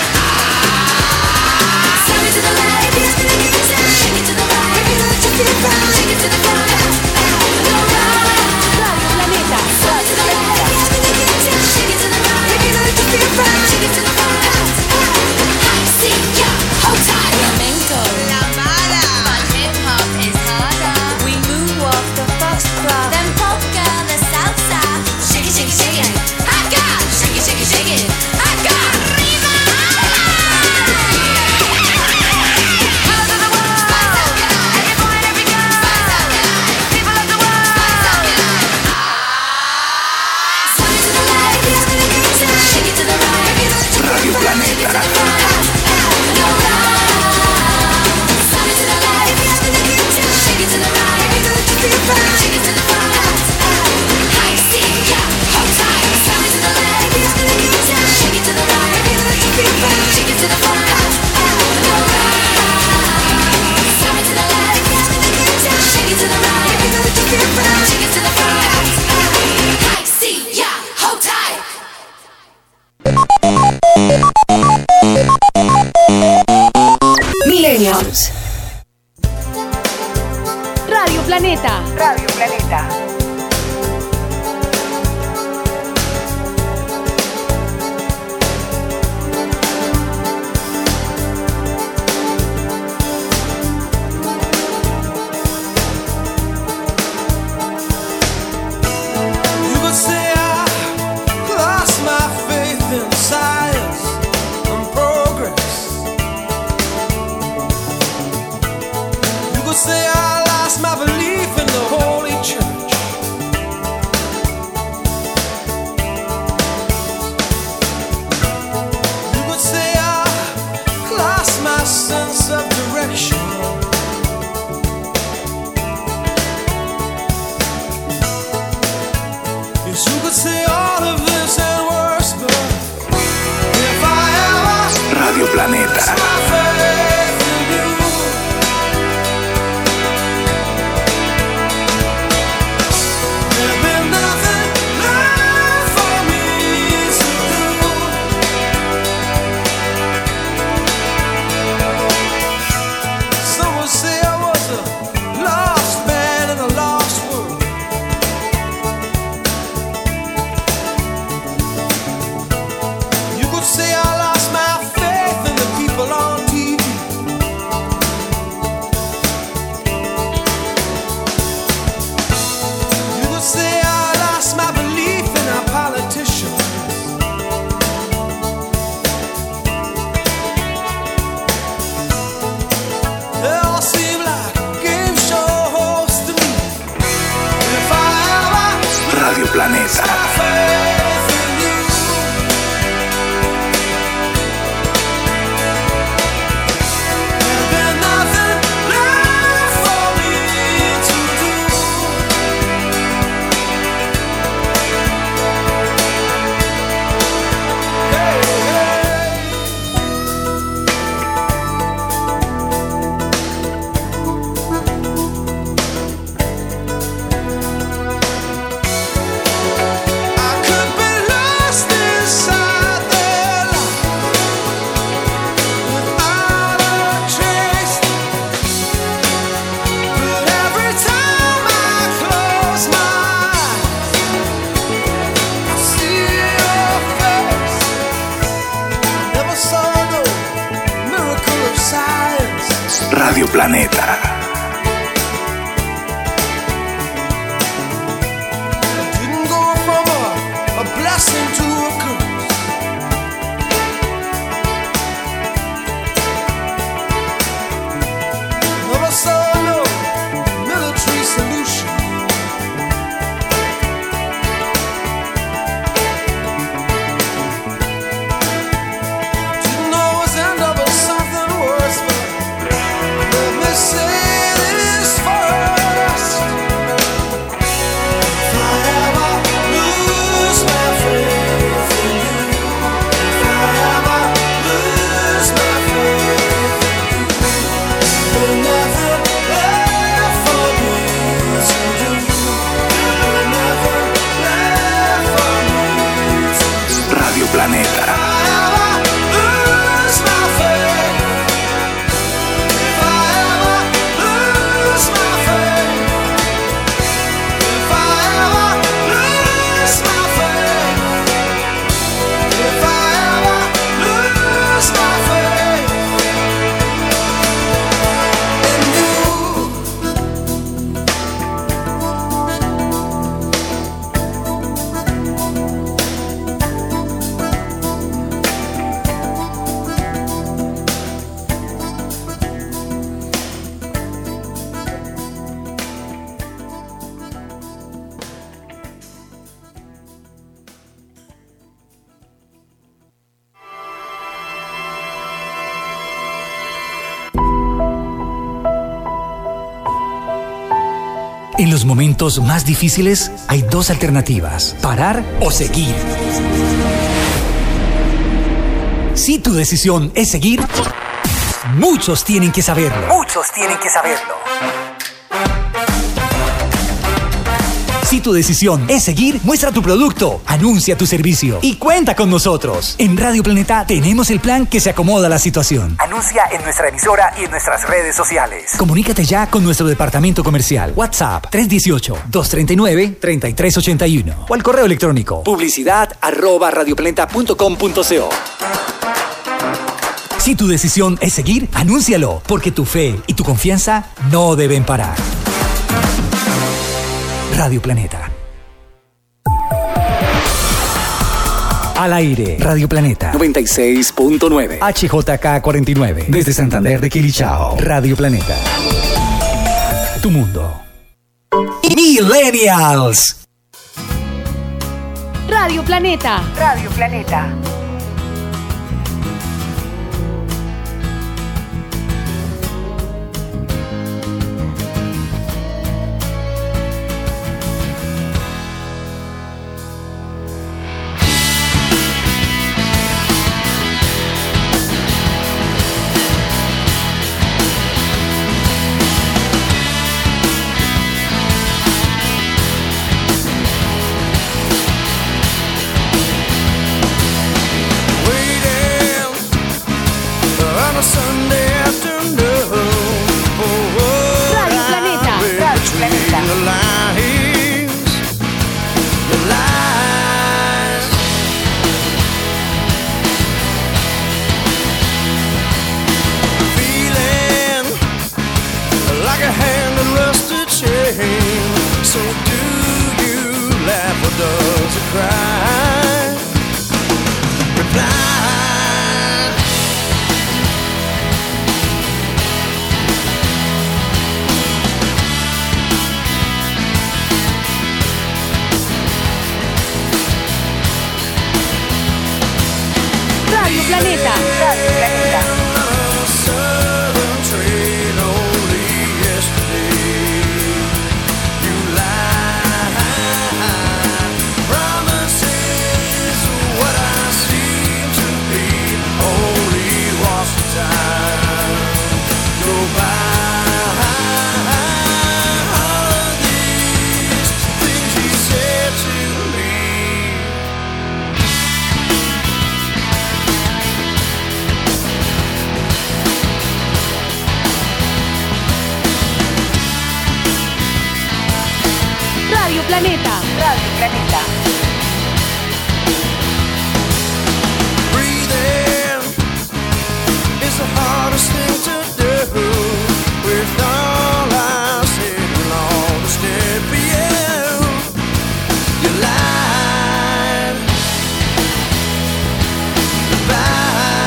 Swing it to the left, shake it to the right, shake it to the front, go round. Radio Planeta. Swing it to the left, shake it to the right, shake it to the front. High C, yeah, hold tight. Flamenco, la mala, but hip hop is harder. We moonwalk the foxtrot, then polka the salsa. Shake it, shake it, shake it. I got shake it, shake it, shake it. I got arriba. Colors of the world, every boy and every girl, people of the world. Swing it to the left, shake it to the right, Radio Planeta. go round. Swing it to the left, shake it to the right, shake it to the front. High C, yeah, hold tight. Swing it to the left, shake it to the right, shake it to the front. Go round. Swing it to the left, shake it to the right, shake it to the front. High C, yeah, hold tight. Millennials. Radio Planeta. Radio Planeta. could say I lost my belief in the Holy Church. You could say I lost my sense of direction. Yes, you could say all of this and worse, but if I ever Radio Planeta. lost my faith in you, there'd be nothing left for me to do. Some would say I was a lost man in a lost world. You could say I lost my faith in the people on T V. You could say I lost my belief in our politicians. They all seem like game show hosts to me. If I ever Radio Planeta. my faith in you, there'd be nothing left for me to do. Hey, hey. I could be lost inside their life without a trace. But every time I close my eyes, I see your face. Never saw no miracle of science. Radio Planeta. Didn't go from a, a blessing to a curse. Never saw no military solution. Didn't always end up in something worse, but let me say this first. If I ever lose my faith in you, if I ever lose my faith in you, there's nothing left for me to do. There's nothing left for me to do. Radio Planeta. If I ever lose my faith, if I ever lose my faith, if I ever lose my faith, if I ever lose my faith in you. En los momentos más difíciles hay dos alternativas: parar o seguir. Si tu decisión es seguir, muchos tienen que saberlo. Muchos tienen que saberlo. Si tu decisión es seguir, muestra tu producto, anuncia tu servicio y cuenta con nosotros. En Radio Planeta tenemos el plan que se acomoda a la situación. Anuncia en nuestra emisora y en nuestras redes sociales. Comunícate ya con nuestro departamento comercial. WhatsApp tres uno ocho, dos tres nueve, tres tres ocho uno o al correo electrónico publicidad arroba radioplaneta punto com punto co. Si tu decisión es seguir, anúncialo, porque tu fe y tu confianza no deben parar. Radio Planeta. Al aire, Radio Planeta noventa y seis punto nueve, H J K cuarenta y nueve, desde Santander de Quilichao, Radio Planeta. tu mundo. Millennials. Radio Planeta. Radio Planeta. Radio Planeta. Radio Planeta. Radio Planeta. Radio Planeta. Breathing is the hardest thing to do. With all I said and all the step for you, you lied. Goodbye.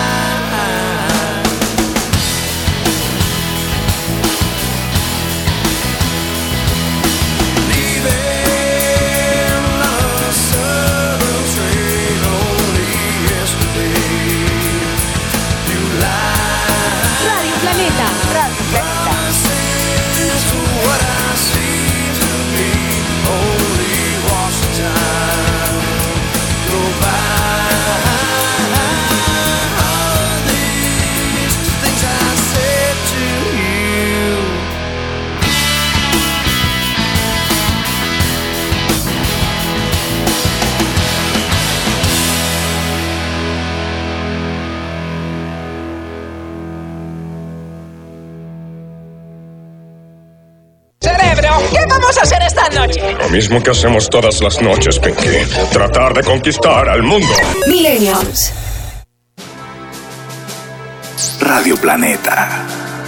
¿Qué vamos a hacer esta noche? Lo mismo que hacemos todas las noches, Pinky. Tratar de conquistar al mundo. Millennials. Radio Planeta.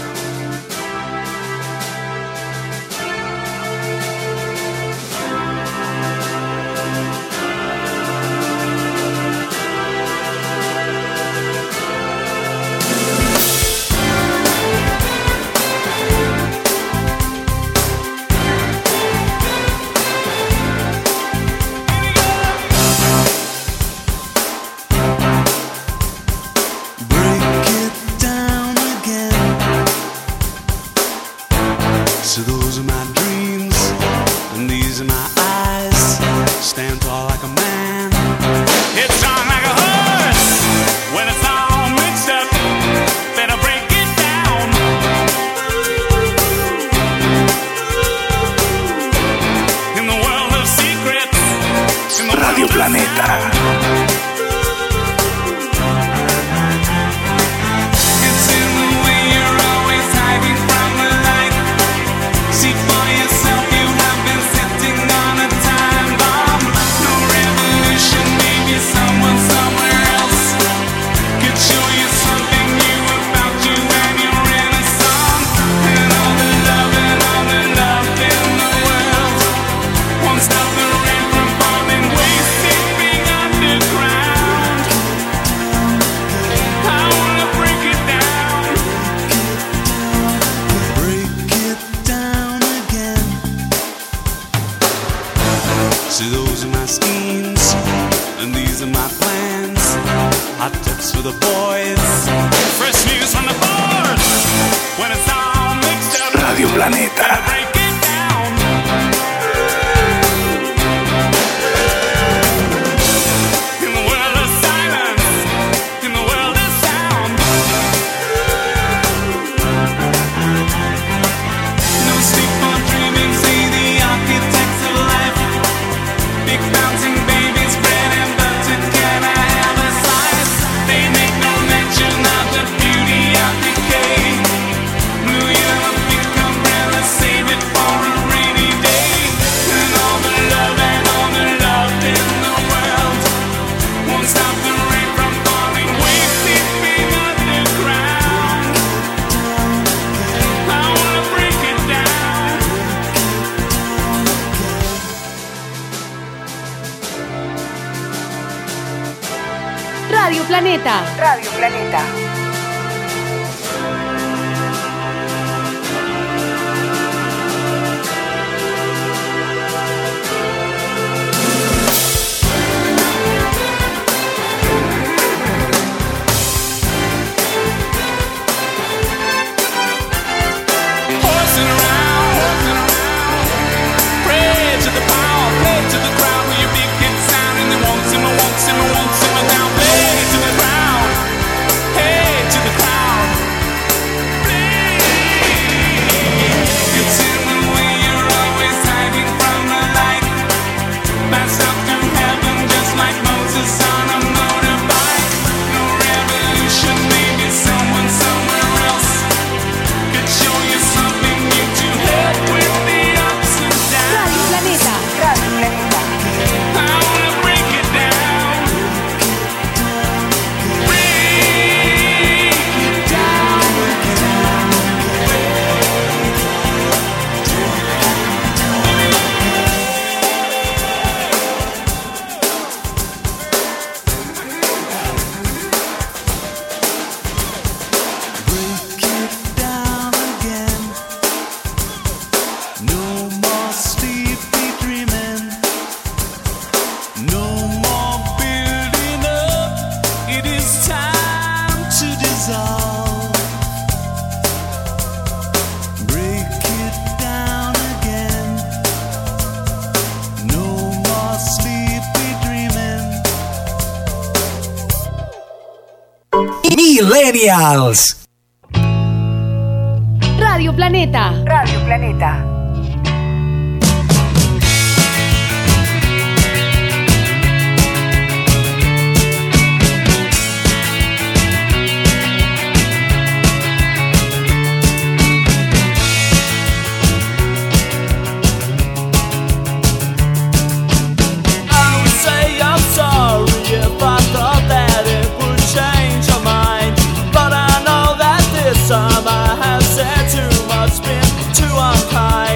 Radio Planeta. losing my plans. Hot tips for the boys. Fresh news from the boards. When it's all mixed up. Radio Planeta. Break it down. In the world of silence, in the world of sound. No sleep or dreaming, say the architects of life. Big bouncing babies, bread and butter, can I have a slice? They make no mention of the beauty of decay. Blue yellow pink umbrella, save it for a rainy day. And all the love and all the love in the world won't stop the rain from falling way deep beneath the ground. I wanna break it down. Radio Planeta. Radio Planeta. Horsing around, pray to the power, play to the crowd with your big hit sound, and they won't simmer, won't simmer, won't simmer down. Play to the crowd, hey to the crowd. Play. It's in the way you're always hiding from the light. Passed up to heaven just like Moses on a motorbike. No revolution, maybe someone somewhere else could show you something new to help with the ups and downs. Radio Planeta. Radio Planeta. I wanna break it down. Break it down. Break it down again. No more sleepy dreaming. No more building up. It is time to dissolve. Break it down again. No more sleepy dreaming. Millennials. Radio Planeta. Radio Planeta. I would say I'm sorry if I thought that it would change your mind. But I know that this time I have said too much, been too unkind.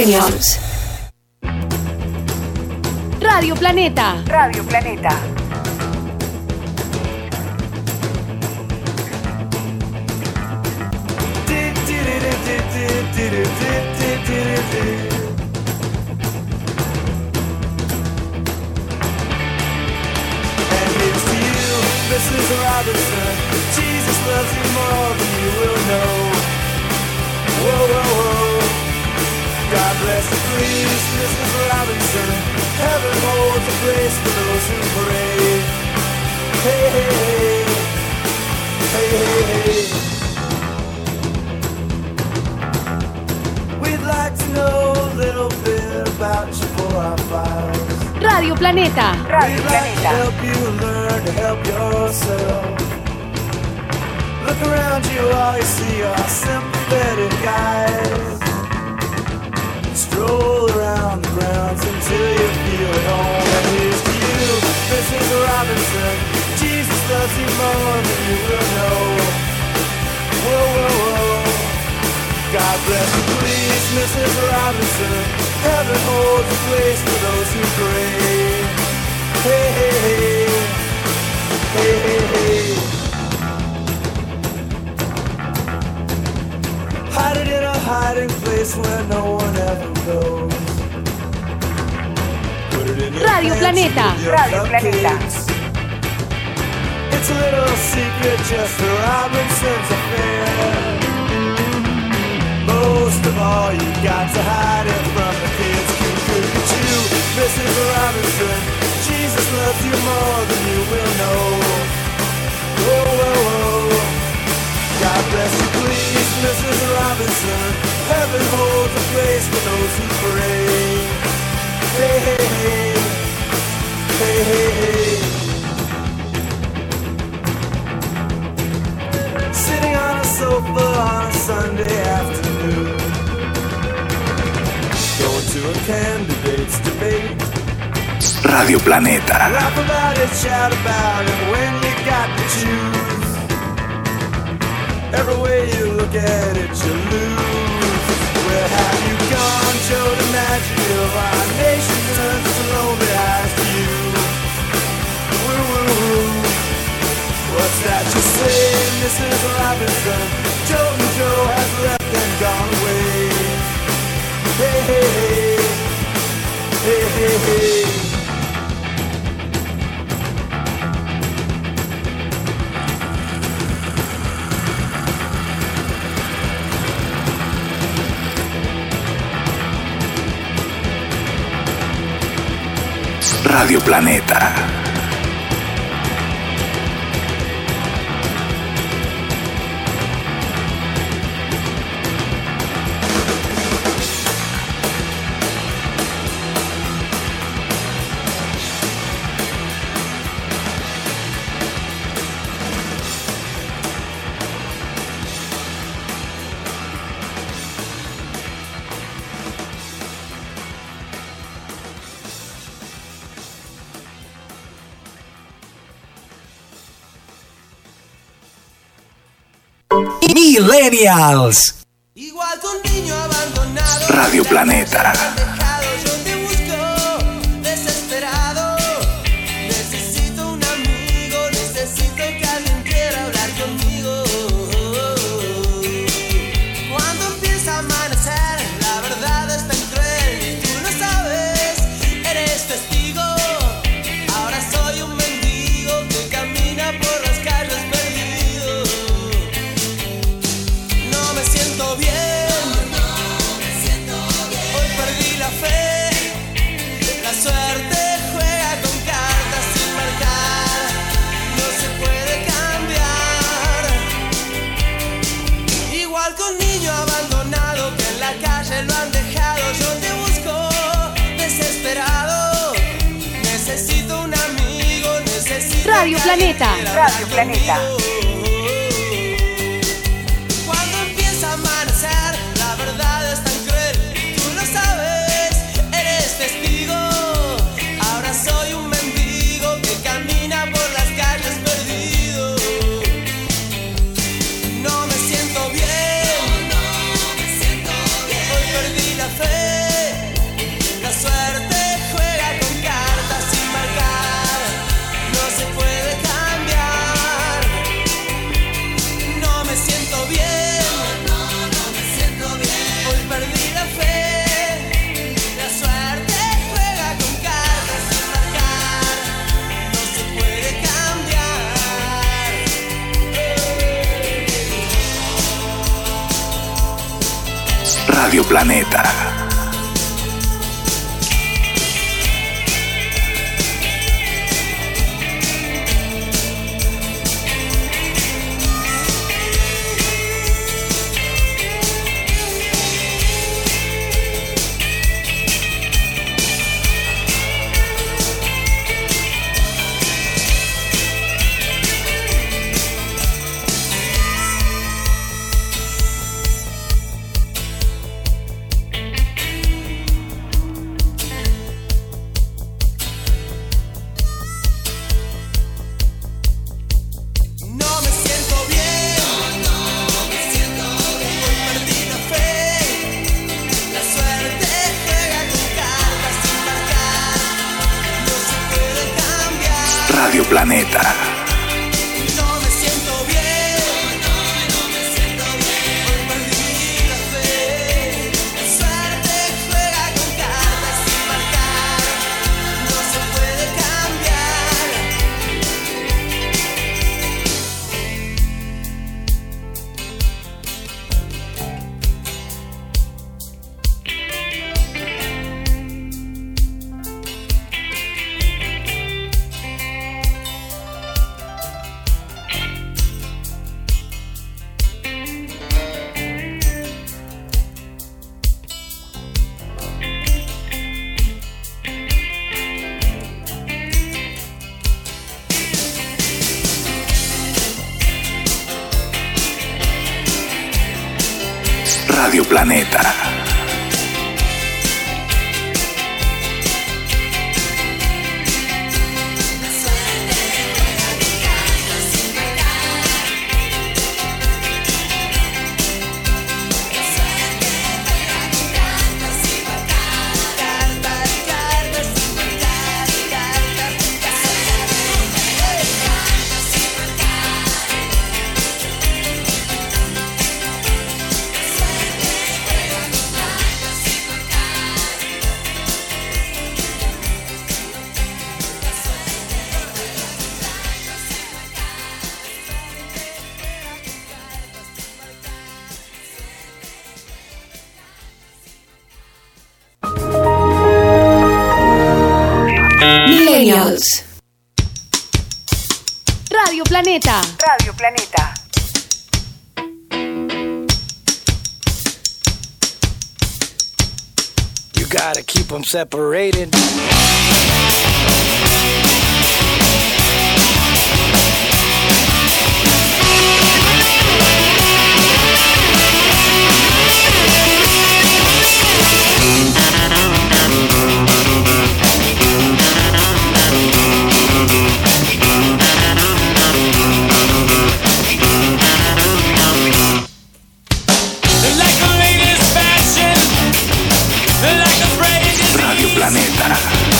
Millennials. Radio Planeta. Radio Planeta. Missus Robinson, Jesus loves you more than you will know. Whoa, whoa, whoa. God bless you, please, Missus Robinson. Heaven holds a place for those who pray. Hey, hey, hey, hey, hey, hey. We'd like to know a little bit about you for our files. Radio Planeta. Radio We'd like to Planeta. help you learn to help yourself. Look around you, all you see are sympathetic guys. Stroll around the grounds until you feel at home. And here's to you, Missus Robinson. Jesus loves you more than you will know. Whoa, whoa, whoa. God bless you, please, Missus Robinson. Heaven holds a place for those who pray. Hey, hey, hey. Hey, hey, hey. Hide it in a hiding place where no one ever goes. Put it in your Radio pants Planeta. with your Radio Planeta. cupcakes. It's a little secret just for Robinson's affair. Most of all, you got to hide it from the kids. Look at you, Missus Robinson. Jesus loves you more than you will know. Whoa, whoa, whoa. God bless you, please, Missus Robinson. Heaven holds a place for those who pray. Hey, hey, hey. Hey, hey, hey. Sitting on a sofa on a Sunday afternoon, going to a candidate's debate. Radio Planeta. Laugh about it, shout about it when you got to choose. Every way you look at it, you lose. Where have you gone, Joe DiMaggio? Our nation turns its lonely eyes to you. Woo, woo, woo. What's that you say, Missus Robinson? Joe and Joe has left and gone away. Hey, hey, hey. Hey, hey, hey. Radio Planeta. Millennials. Igual que un niño abandonado. Radio Planeta. Dejado, yo te busco, desesperado. Necesito un amigo, necesito que alguien quiera hablar conmigo. Cuando empieza a amanecer, la verdad es tan cruel y tú lo sabes, eres testigo. Ahora soy un mendigo que camina por las calles perdido. No me siento bien. Hoy perdí la fe. La suerte juega con cartas sin marcar. No se puede cambiar. Igual que un niño abandonado que en la calle lo han dejado. Yo te busco desesperado. Necesito un amigo. Necesito Radio que Planeta. alguien quiera Radio hablar Planeta. conmigo. Cuando empieza a amanecer, la verdad es tan cruel, tú lo sabes, eres testigo. Ahora soy un mendigo que camina por las calles perdido. No me siento bien, hoy perdí la fe. Radio Planeta. Radio Planeta. No me siento bien, no, no me siento bien. Hoy perdí la fe. La suerte juega con cartas sin marcar. No se puede cambiar. Radio Planeta. Millennials. Radio Planeta. Radio Planeta. You gotta keep them separated. Radio Planeta.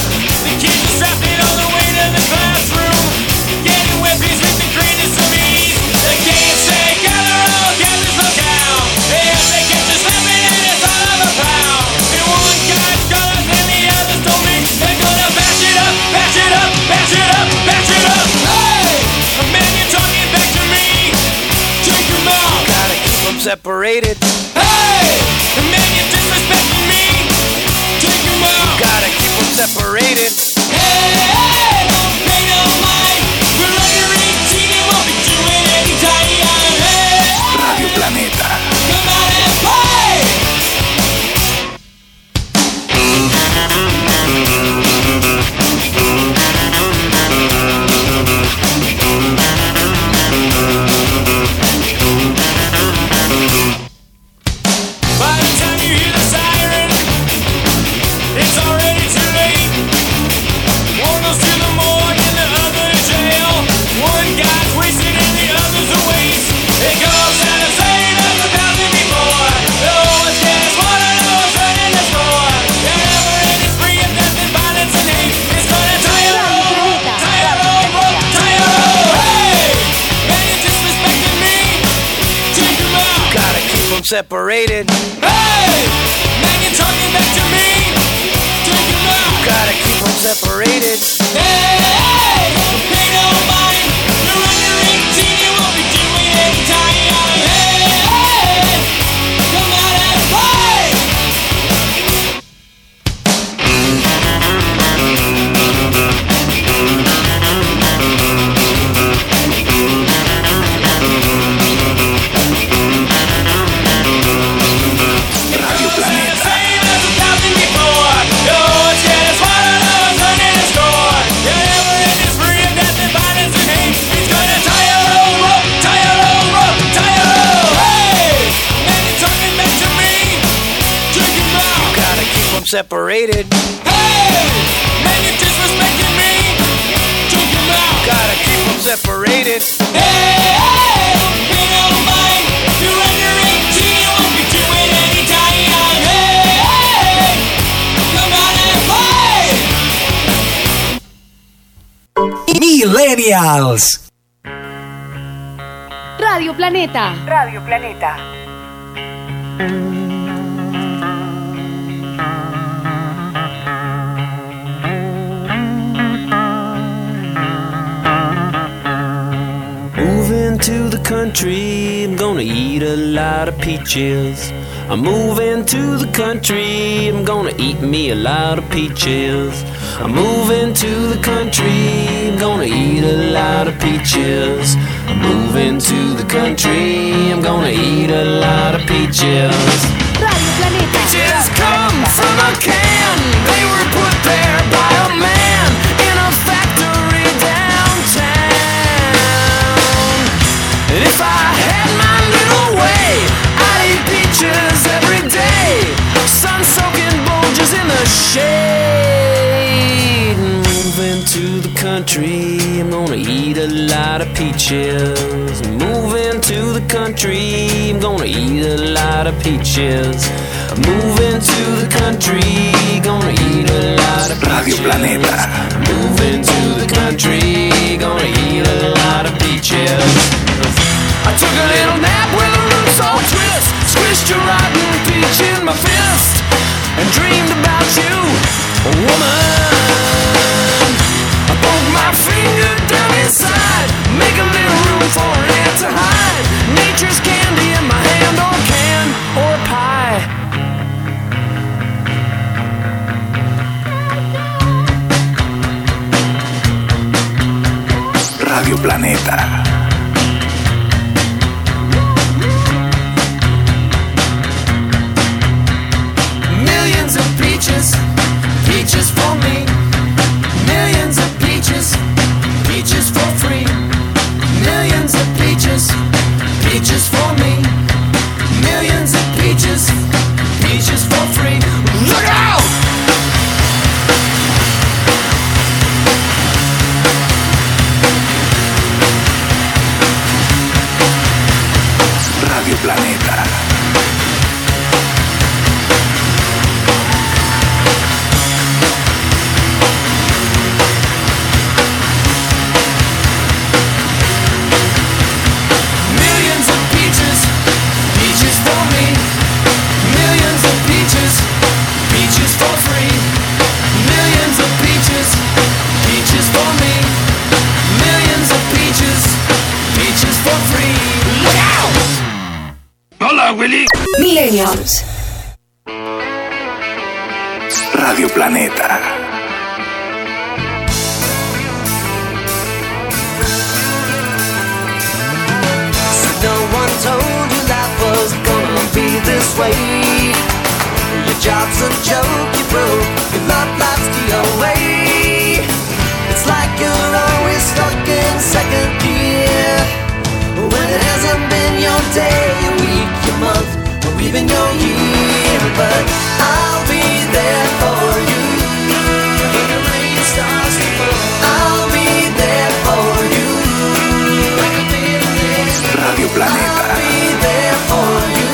Separated. Hey, the man you're disrespecting me. Take him out. You gotta keep them separated. Hey, hey, don't pay no mind. We're under eighteen and won't be doing any time. Hey, Radio Planeta. come out and play. By the time you hear the siren, it's already too late. One goes to the morgue and the other to jail. One guy's wasted and the other's a waste. It goes out of sight of a thousand before. The oldest gas water, no one's running the floor. The never-ending spree of death and violence and hate is gonna tie a rope, tie a rope, rope, tie a rope. Hey, man, you're disrespecting me. Take him out. Gotta keep them separated. Hey, man, you're talking back to me. Take him out. Gotta keep them separated. Hey, hey, don't pay no mind. You're under eighteen, you won't be doing any time. Hey, hey, come out and play. separated. Hey, man, you're disrespecting me. Choke him out. Gotta keep them separated. Hey, hey, you know mine. You're under eighteen, you won't be doing any time. Hey, hey, come on and play. Millennials. Radio Planeta. Radio Planeta. Moving to the country, I'm gonna eat a lot of peaches. I'm moving to the country, I'm gonna eat me a lot of peaches. I'm moving to the country, I'm gonna eat a lot of peaches. I'm moving to the country, I'm gonna eat a lot of peaches. Radio Planeta. Peaches come from a can, they were put there by a man in a factory downtown. And if I had my little way, I'd eat peaches every day. Sun-soaking bulges in the shade. Moving to the country, I'm gonna eat a lot of peaches. Moving to the country, I'm gonna eat a lot of peaches. Moving to the country, gonna eat a lot of peaches. Radio Planeta. Moving to the country, gonna eat a lot of peaches. I took a little nap with a loose old twist, squished a rotten peach in my fist, and dreamed about you, a woman. I poke my finger down inside, make a little room for an ant to hide. Nature's candy in my hand, or can, or pie. Radio Planeta. Millions of peaches, peaches for me. Millions of peaches, peaches for free. Millions of peaches, peaches for me. Millions of peaches, peaches for free. Look out! Radio Planeta. Millions of peaches, peaches for me. Millions of peaches, peaches for free. Millions of peaches, peaches for me. Millions of peaches, peaches for free. Look out! Hola, Willy. Millennials. Radio Planeta. No one told you life was gonna be this way. Your job's a joke you broke, your love life's the away. It's like you're always stuck in second gear, when it hasn't been your day, your week, your month, or even your year. But I'll be there for you when the rain starts to fall. I'll be there for you like a big Radio Planeta. I'll be there for you,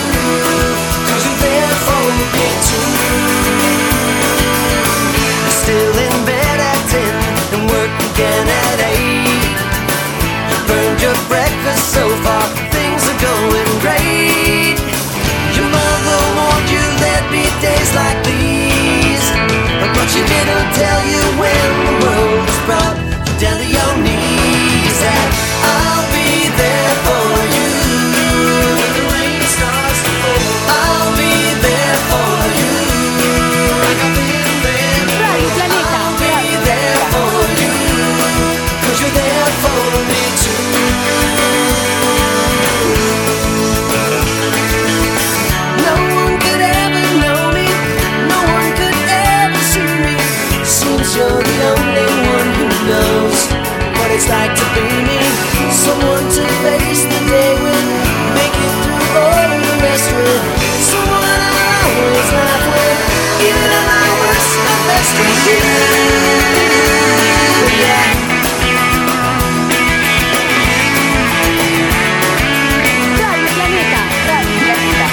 'cause you're there for me too. Still in Radio Planeta. Radio Planeta.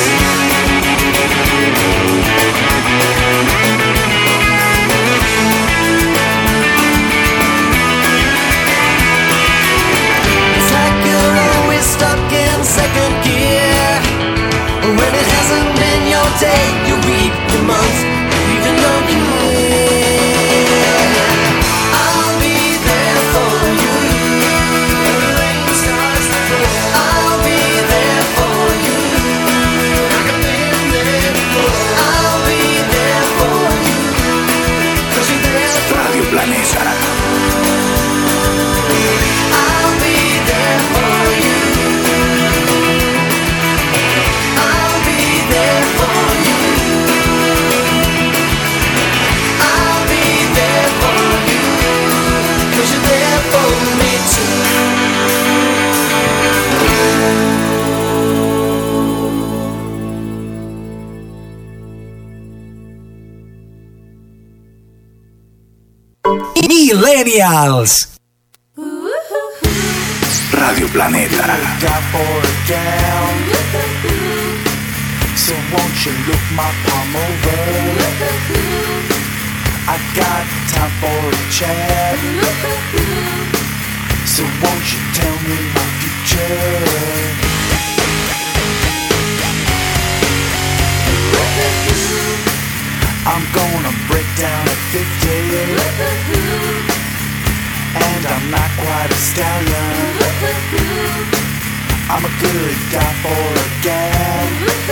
It's like you're always stuck in second gear. When it hasn't been your day, your week, your month, even your year. I'll be there for you. When the rain starts to fall, I'll be there for you. Like I've been there before. I'll be there for you. 'Cause you're there for Radio Planeta. I'll be there for you. I'll be there for you. I'll be there for you. 'Cause you're there for me too. Millennials. Radio Planeta. Got for a gal. So won't you look my palm over? I got time for a chat. So won't you tell me my future? I'm gonna break down at fifty. And I'm not quite a stallion. I'm a good guy for a gal.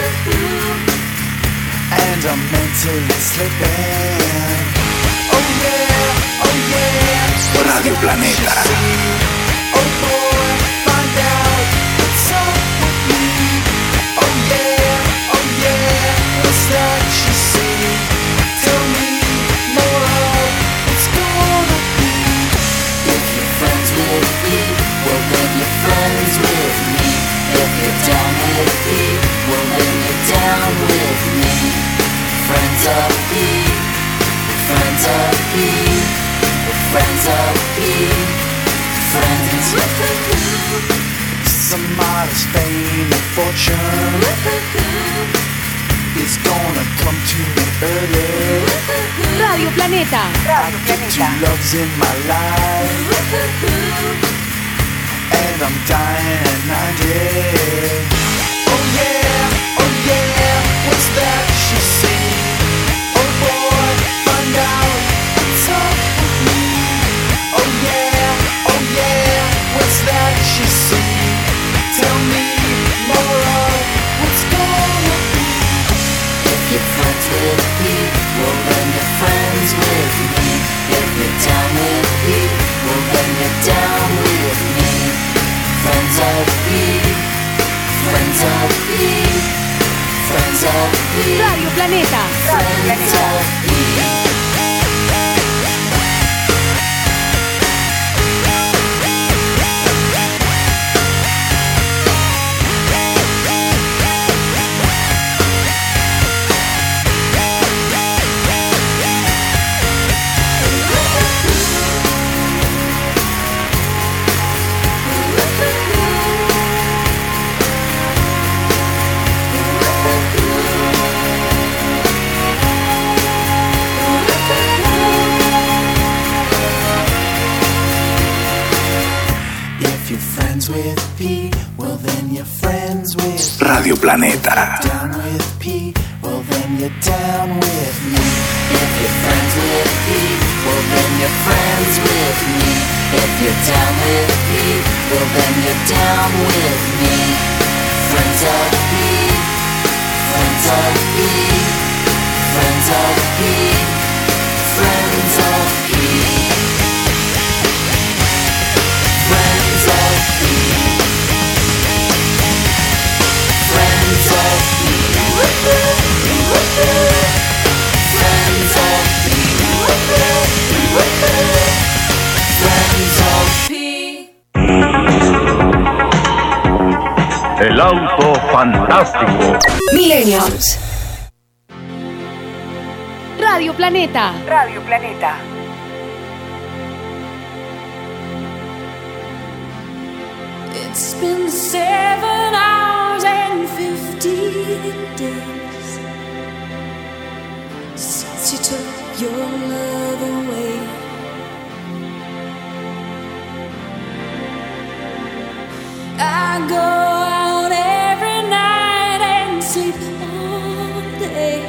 And I'm mentally slipping. Oh yeah, oh yeah. Radio Planeta. Oh boy, find out what's up with me. Oh yeah, oh yeah. What's that you see? Tell me more of what's gonna be. If you're friends with me, well then you're friends with me. If you're down with me, well then you're down with me. Friends of me, friends of me, friends of me, friends. Some modest fame and fortune is gonna come to me early. Radio Planeta. Radio Two Planeta. loves in my life, and I'm dying at ninety. Oh yeah, oh yeah, what's that she see? Oh boy, find out what's up with me. Oh yeah, oh yeah, what's that she see? Tell me more of what's gonna be. If you're friends with me, well then you're friends with me. If you're down with me, well then you're down with me. Friends of me, friends of me, friends of me. Radio Planeta. Radio Friends Planeta. of me. If you're friends with P, well then you're friends with Radio Planeta. down with P, well then you're down with me. If you're friends with me, well then you're friends with me. If you're down with me, well then you're down with me. Friends of me, friends of me, friends of me, friends of me. Friends of me, friends of me, friends of El auto fantástico. Millennials. Radio Planeta. Radio Planeta. It's been seven hours and fifteen days since you took your love away. I go out every night and sleep all day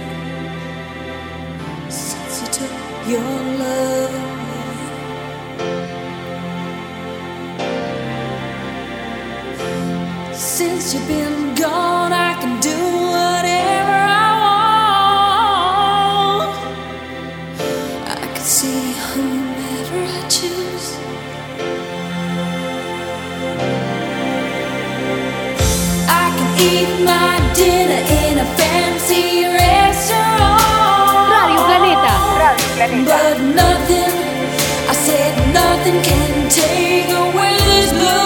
since you took your love away. Since you've been gone, I can do whatever I want. I can see whomever I choose. I can eat my dinner in a fancy restaurant. Radio Planeta. Radio Planeta. But nothing, I said nothing can take away this blues.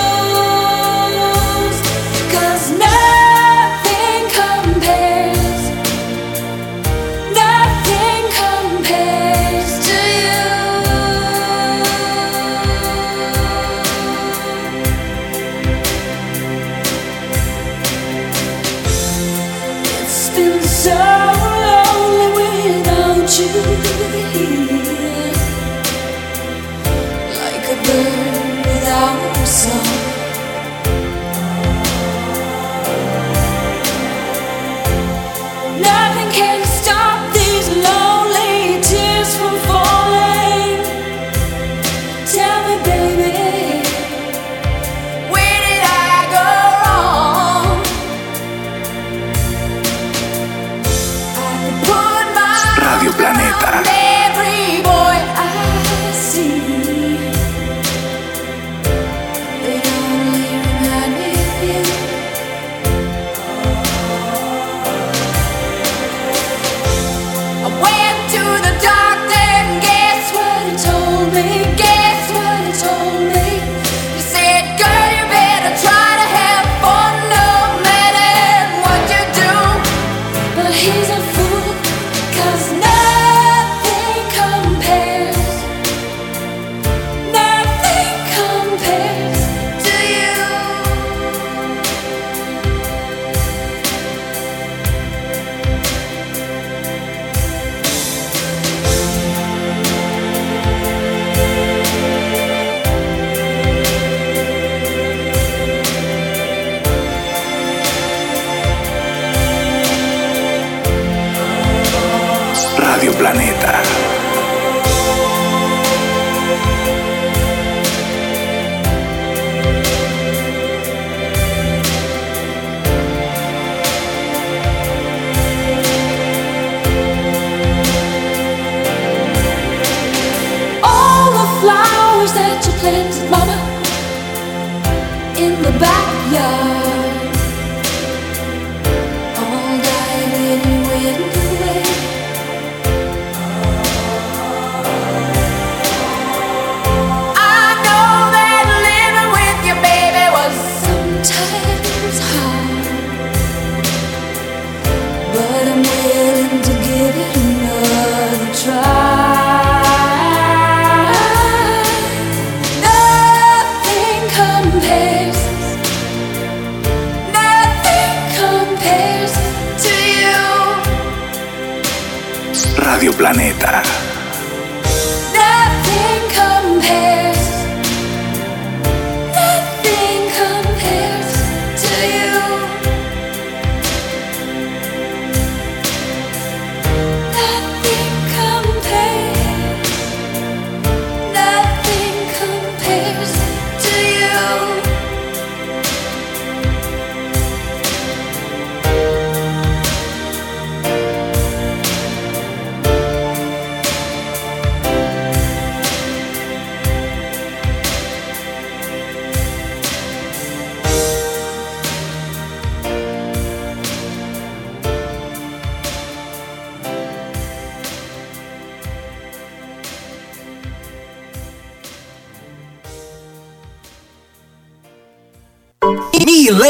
Nothing compares, nothing compares to you. It's been so lonely without you here, like a bird without a song. Nothing can stop these lonely tears from falling. Tell me, baby, where did I go wrong? I could put my Radio Planeta. arm around every boy I see. They only remind me of you. I went to the doctor and guess what he told me? Guess what he told me? He said, girl, you better try to have fun no matter what you do. But he's a fool, 'cause nothing compares, nothing compares to you. Radio Planeta. All the flowers that you planted, mama, in the backyard, all died when you went away. I know that living with your baby was sometimes hard, but I'm willing to give it another try. Nothing compares, nothing compares to you. Radio Planeta. Nothing compares, nothing compares to you. Nothing compares, nothing compares to you.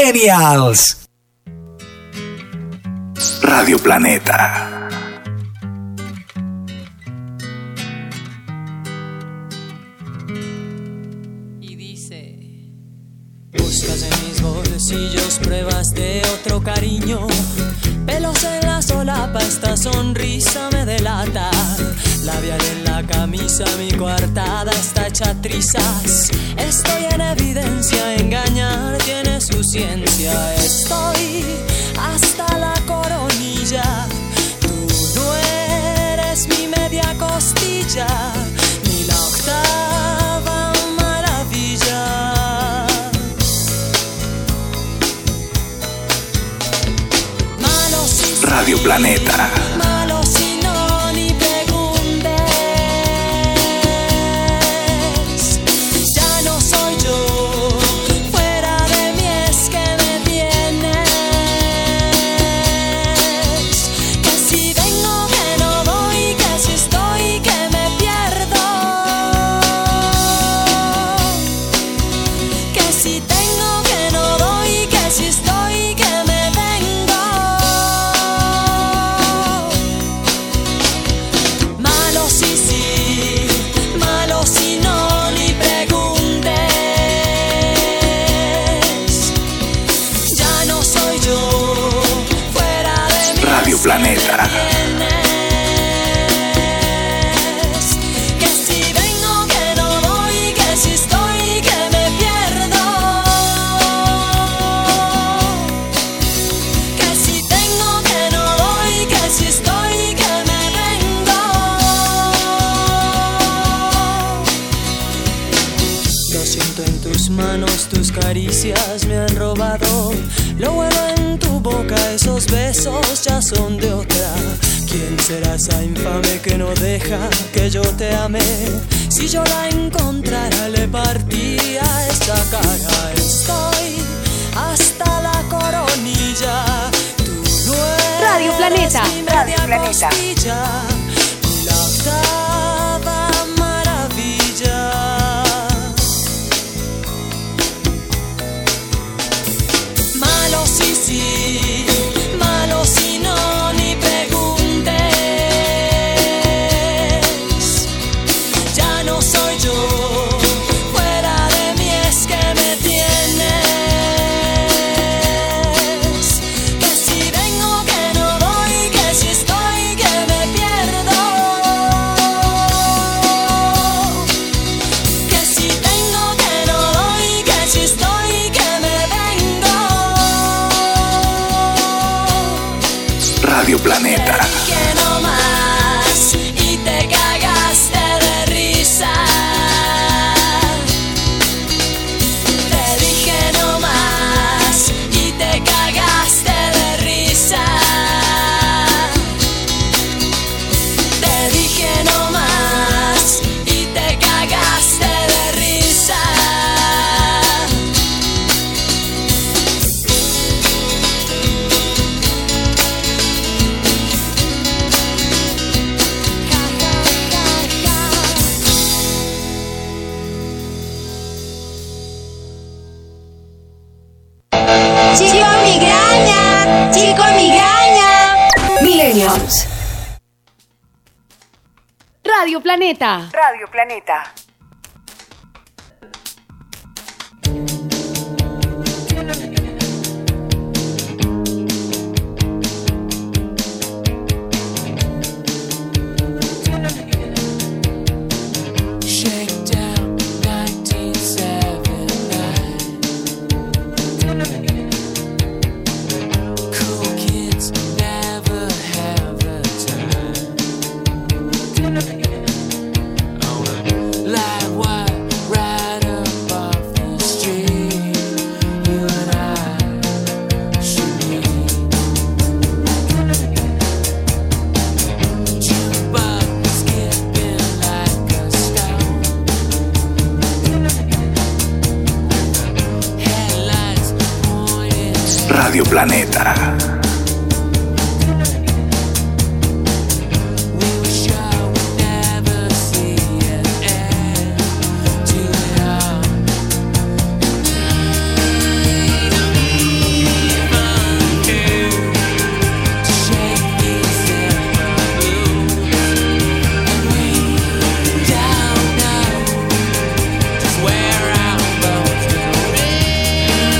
Millennials. Radio Planeta. Buscas en mis bolsillos pruebas de otro cariño. Pelos en la solapa, esta sonrisa me delata. Labial en la camisa, mi coartada está hecha trizas. Estoy en evidencia, engañar tiene su ciencia. Estoy hasta la coronilla. Tú no eres mi media costilla, ni la octava maravilla. Malo si Radio Planeta. malo si no, ni preguntes. Ya no soy yo, fuera de mí es que me tienes. Que si vengo, que no voy, que si estoy, que me pierdo. Que si tengo, que no doy, que si estoy, que me vengo. Malo si sí, malo si no, ni preguntes. Ya no soy yo, fuera de mí Radio Planeta. tienes. Que si vengo, que no voy, que si estoy, que me pierdo. Que si tengo, que no doy, que si estoy, que me vengo. Lo siento en tus manos, tus caricias me han robado. Lo bueno en tu boca, esos besos ya son de otra. ¿Quién será esa infame que no deja que yo te ame? Si yo la encontrara, le partiría esta cara. Estoy hasta la coronilla. Tú no eres Radio Planeta. mi media Radio Planeta. costilla, ni la octava maravilla. Malo si sí, malo si no, ni preguntes. Ya no soy yo, fuera de mí es que me tienes. Que si vengo, que no voy, que si estoy, que me pierdo. Que si tengo, que no doy, que si estoy, que me vengo. Radio Planeta. Que no más y te cagaste de risa. Te dije no más y te cagaste de risa. Te dije no más y te cagaste de risa. Chico migraña, chico migraña. Millennials. Radio Planeta. Radio Planeta. Shakedown nineteen seventy-nine. Cool kids never have a time. On a light wire right up off the street, you and I should meet. Jukebox skipping like a stone. Headlights pointing. Radio Planeta. We were sure we'd never see an end to it all. Even you to shake these silver blues, and we don't know just where our boats will be.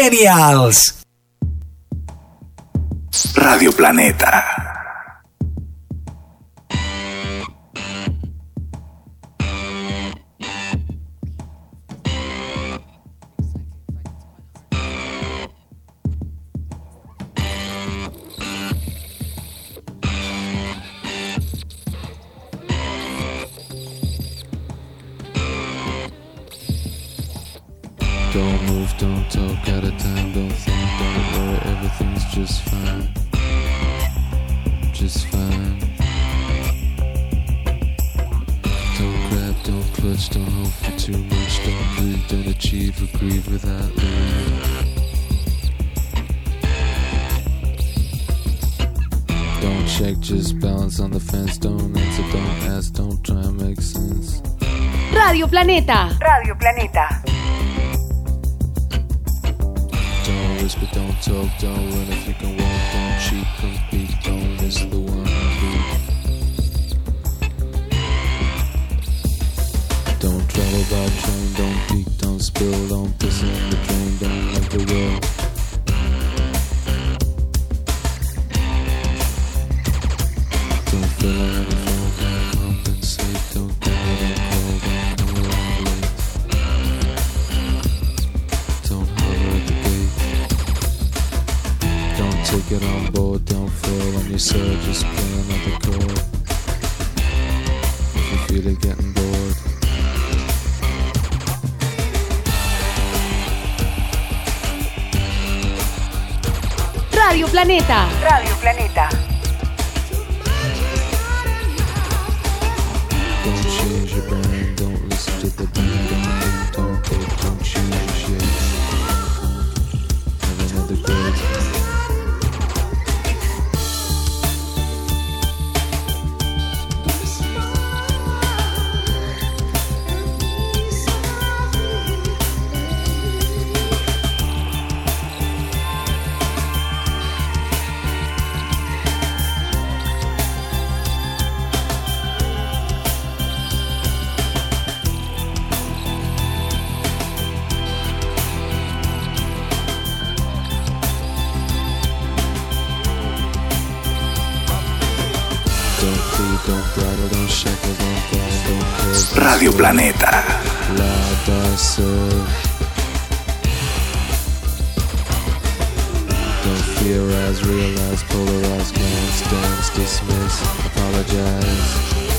Millennials. Radio Planeta. Don't move, don't talk, out of time, don't think, don't worry, everything's just fine. Just fine. Don't grab, don't clutch, don't hope for too much, don't breathe, don't achieve or grieve without leaving. Don't check, just balance on the fence, don't answer, don't ask, don't try and make sense. Radio Planeta. Radio Planeta. Don't whisper, don't talk, don't run if you can walk, don't cheat, compete, don't miss the one beat. Don't travel by train, don't peek, don't spill, don't piss in the drain, don't let the will. Don't fill out any phone, don't compensate, don't call, don't call, don't know where I'm late. Don't holler at the gate. Don't take it on board, don't fall on yourself, just play another chord. If you feel it getting bored. Radio Planeta. Radio Planeta. Don't change your brain, don't listen to the beat, don't think, don't think, don't change your shape. Have another grade. Radio Planeta. Don't theorize, realize, polarize, glance, dance, dismiss, apologize.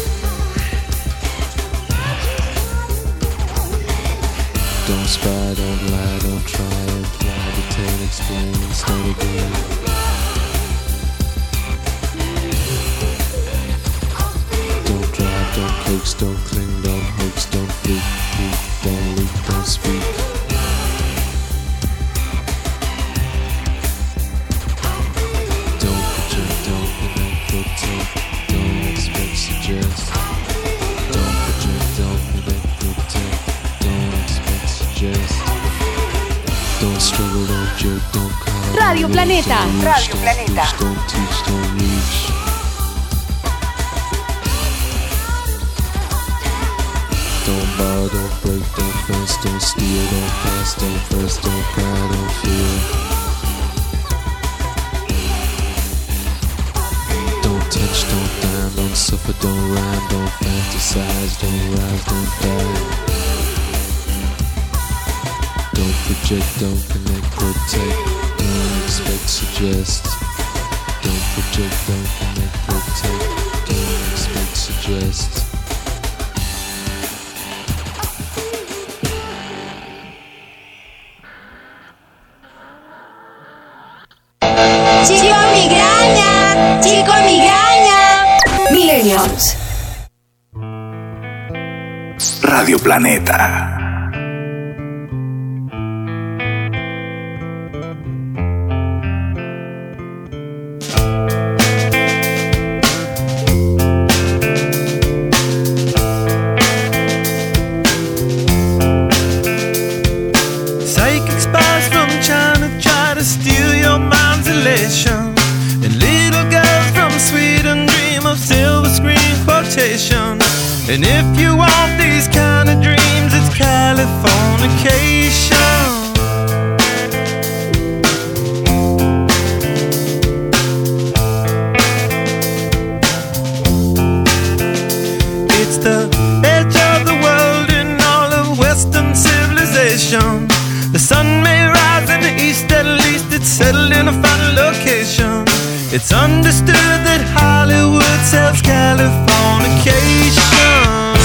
Don't spy, don't lie, don't try, imply, detain, explain, start again. Don't drive, don't coax, don't cling, don't hoax, don't freak, peek, don't leak, don't speak. Don't project, don't connect, protect, don't expect, suggest. Don't project, don't connect, protect, don't expect, suggest. Don't struggle, don't jerk, don't call. Radio Planeta. Don't reach, Radio don't Planeta. push, don't teach, don't reach. Don't borrow, don't break, don't fence, don't steal, don't pass, don't press, don't cry, don't feel. Don't touch, don't dine, don't suffer, don't rhyme, don't fantasize, don't rise, don't die. Don't project, don't connect, protect, don't expect, suggest. Don't project, don't connect, protect, don't expect, suggest. Chico migraña, chico migraña. Millennials. Radio Planeta. Psychic spies from China try to steal your mind's elation, and little girls from Sweden dream of silver screen quotation. And if you want these kind of dreams, it's Californication. settled in a final location. It's understood that Hollywood sells Californication.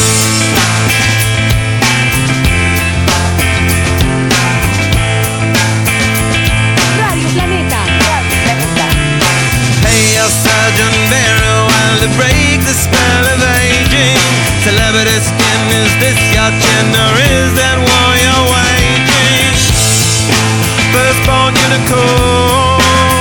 Radio Planeta. Radio Planeta. Hey, your surgeon very well to break the spell of aging. Celebrity skin, is this your chin or is that war you're waging? Firstborn unicorn,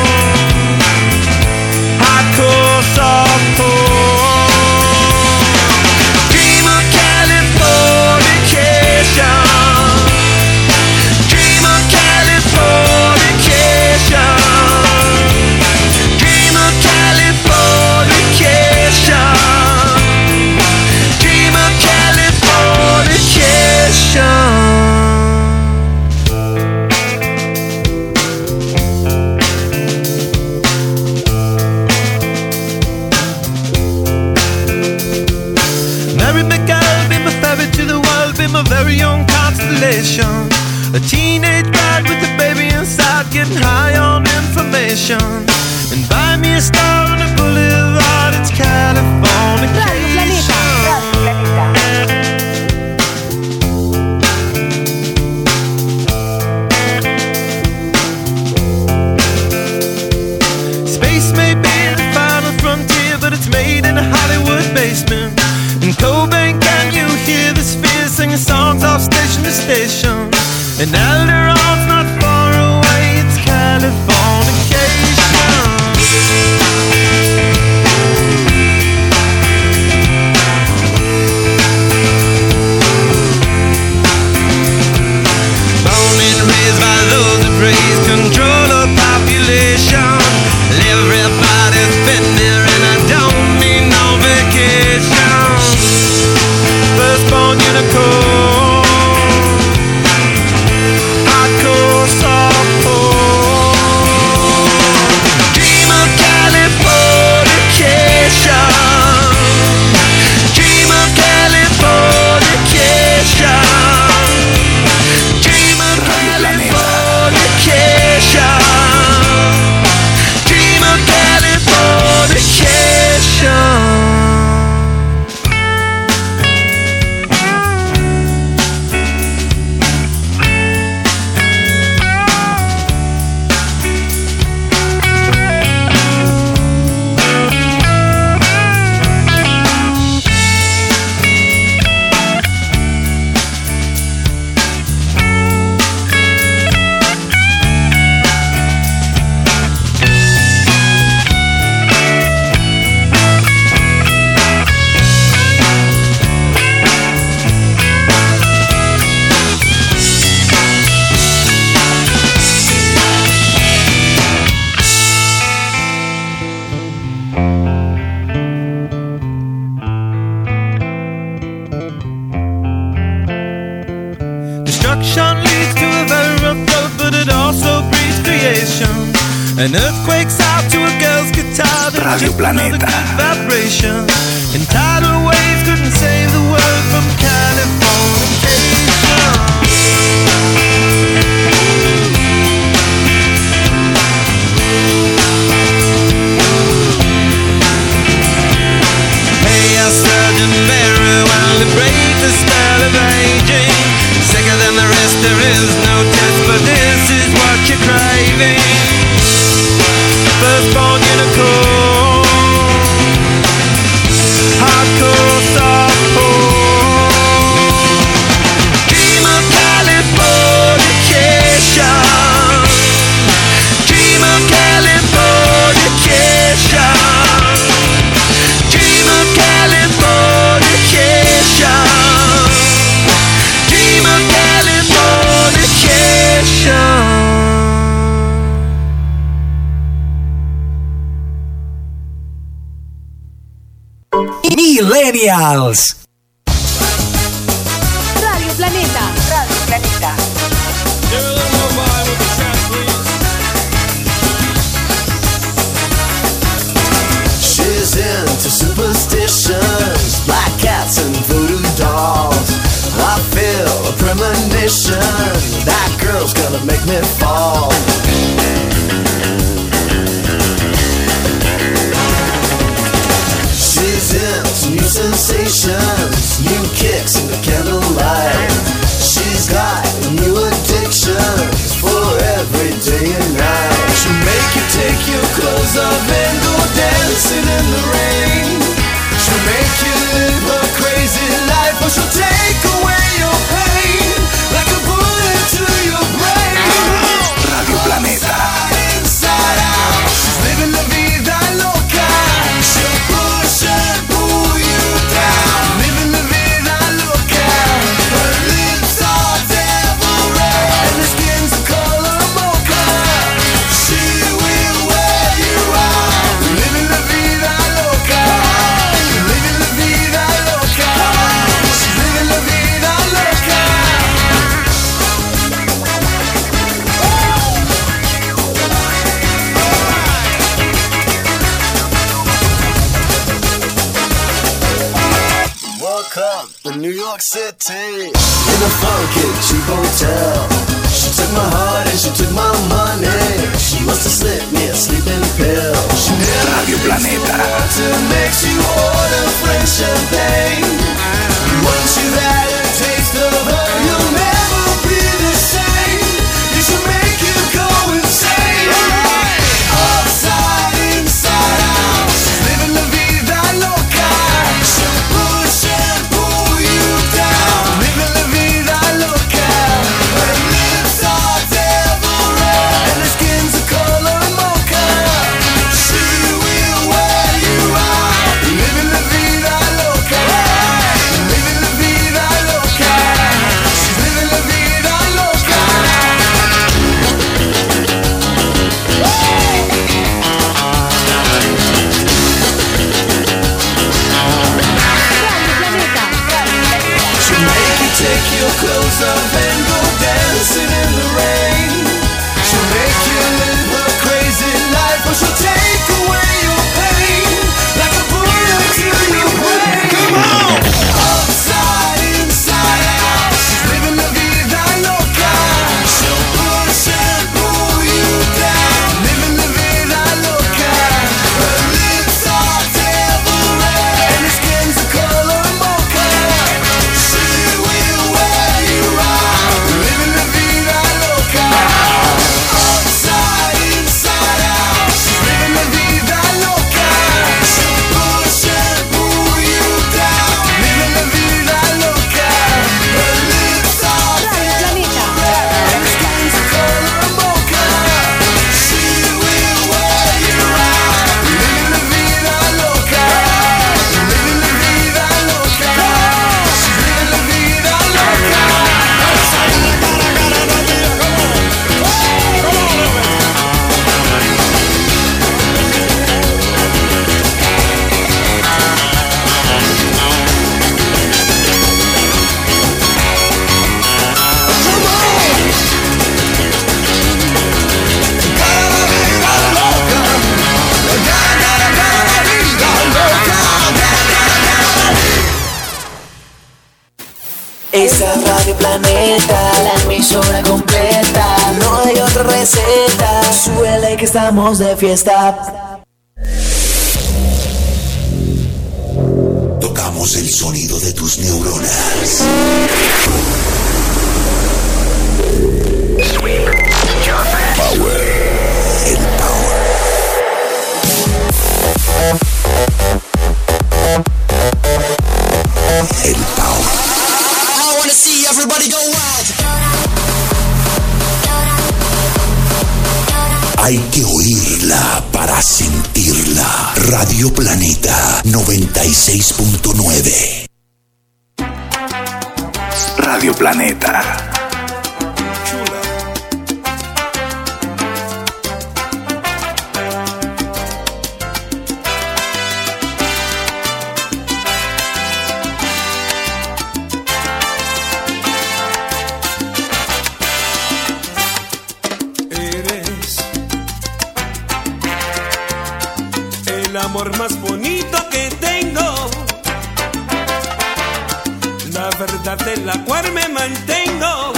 hardcore softcore. Dream of Californication. Dream of Californication. Dream of Californication. Dream of Californication. Mary McGill, be my ferry to the world, be my very own constellation. A teenage bride with a baby inside, getting high on information. And buy me a star on the boulevard, it's Californication. Space may be the final frontier, but it's made in a Hollywood basement. In Cobain, can you hear the spheres singing songs off station to station? And Alderon's not far away, it's Californication. Born and raised by those that praise control of population. Everybody's been there and I don't need no vacation. Firstborn unicorn, hardcore softcore. Dream of Californication. Dream of Californication. Dream of Californication. Dream of Californication. Destruction leads to a very rough road, but it also breeds creation. An earthquake's out to a girl's guitar, that's Radio just another Planeta. good vibration. And tidal waves couldn't save the world from Californication. Hey, your surgeon very well to break the spell of aging. Sicker than the rest, there is no test, but this is what you're craving. Firstborn unicorn, hardcore softcore. Dream of Californication. Dream of Californication. Dream of Californication. Dream of Californication. Millennials. Radio Planeta. Radio Planeta. She's into superstitions, black cats and voodoo dolls. I feel a premonition, that girl's gonna make me fall. New York City. In a funky cheap hotel. She took my heart and she took my money. She must have slipped me a sleeping pill. She Radio Planeta. to make you order French champagne. Once you've had a taste of her, you'll never be the same. You should make you go insane. Upside, inside out. She's living la vida loca. She'll push and pull you down. Living la vida loca. Her lips are devil red and her skin's a color mocha. She will wear you out. Living la vida loca. Living la vida loca. She's living la vida loca. She'll make you take your clothes off and go dancing in the rain. She'll make you live a crazy life, or she'll take away your pain like a bullet to your brain. Come on! Upside, inside out. She's living la vida loca. She'll push and pull you down. Living la vida loca. Her lips are devil red and her skin's a color mocha. She will wear you out. Living la vida loca. Upside, inside out. She's living la vida loca. She'll push and pull you down. Living la vida loca. Her lips are devil red and her skin's a color mocha. She will wear you out. Living la vida loca. Living la vida loca. She's living la vida loca. Esa Radio Planeta, la emisora completa. No hay otra receta. Suele que estamos de fiesta. Tocamos el sonido de tus neuronas. Power. El power. El power. I wanna see everybody go wild. Hay que oírla para sentirla. Radio Planeta noventa y seis punto nueve. Radio Planeta. El amor más bonito que tengo, la verdad de la cual me mantengo.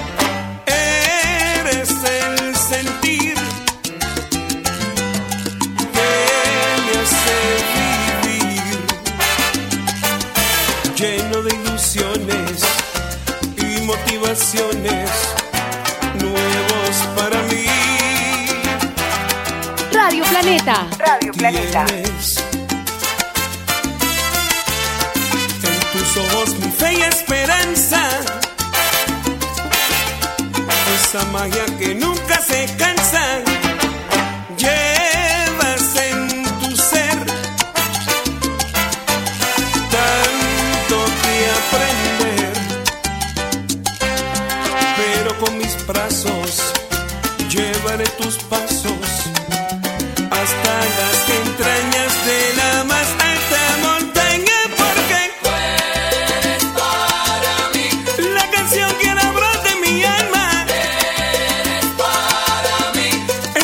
Eres el sentir que me hace vivir, lleno de ilusiones y motivaciones nuevos para mí. Radio Planeta. Radio Planeta. Tienes en tus ojos mi fe y esperanza, esa magia que nunca se cansa. Llevas en tu ser tanto que aprender, pero con mis brazos llevaré tus pasos hasta las entrañas de la más alta montaña, porque tú eres para mí la canción que brota de mi alma. Eres para mí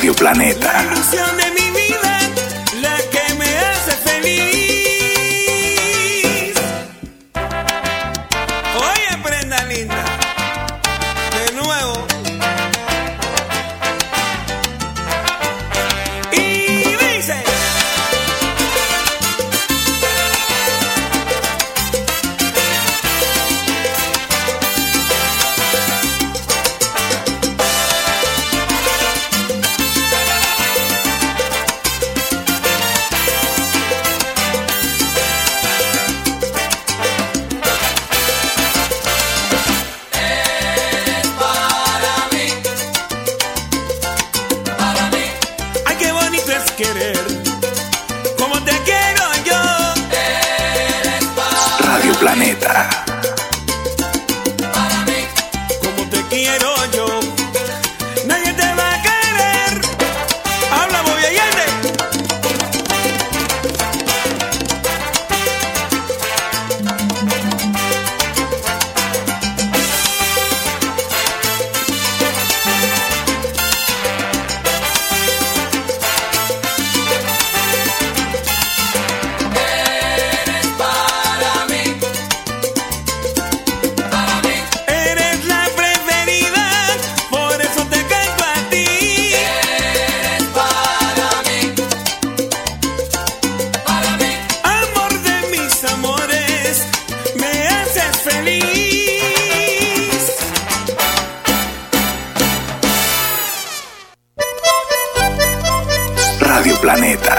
Radio Planeta. La ilusión de mi vida, la que me hace feliz. Oye, prenda linda, de nuevo. Y dice: querer como te quiero yo. Eres para Radio Planeta. Para mí, como te quiero yo. Nadie te va a querer. Habla, moviallete. Radio Planeta.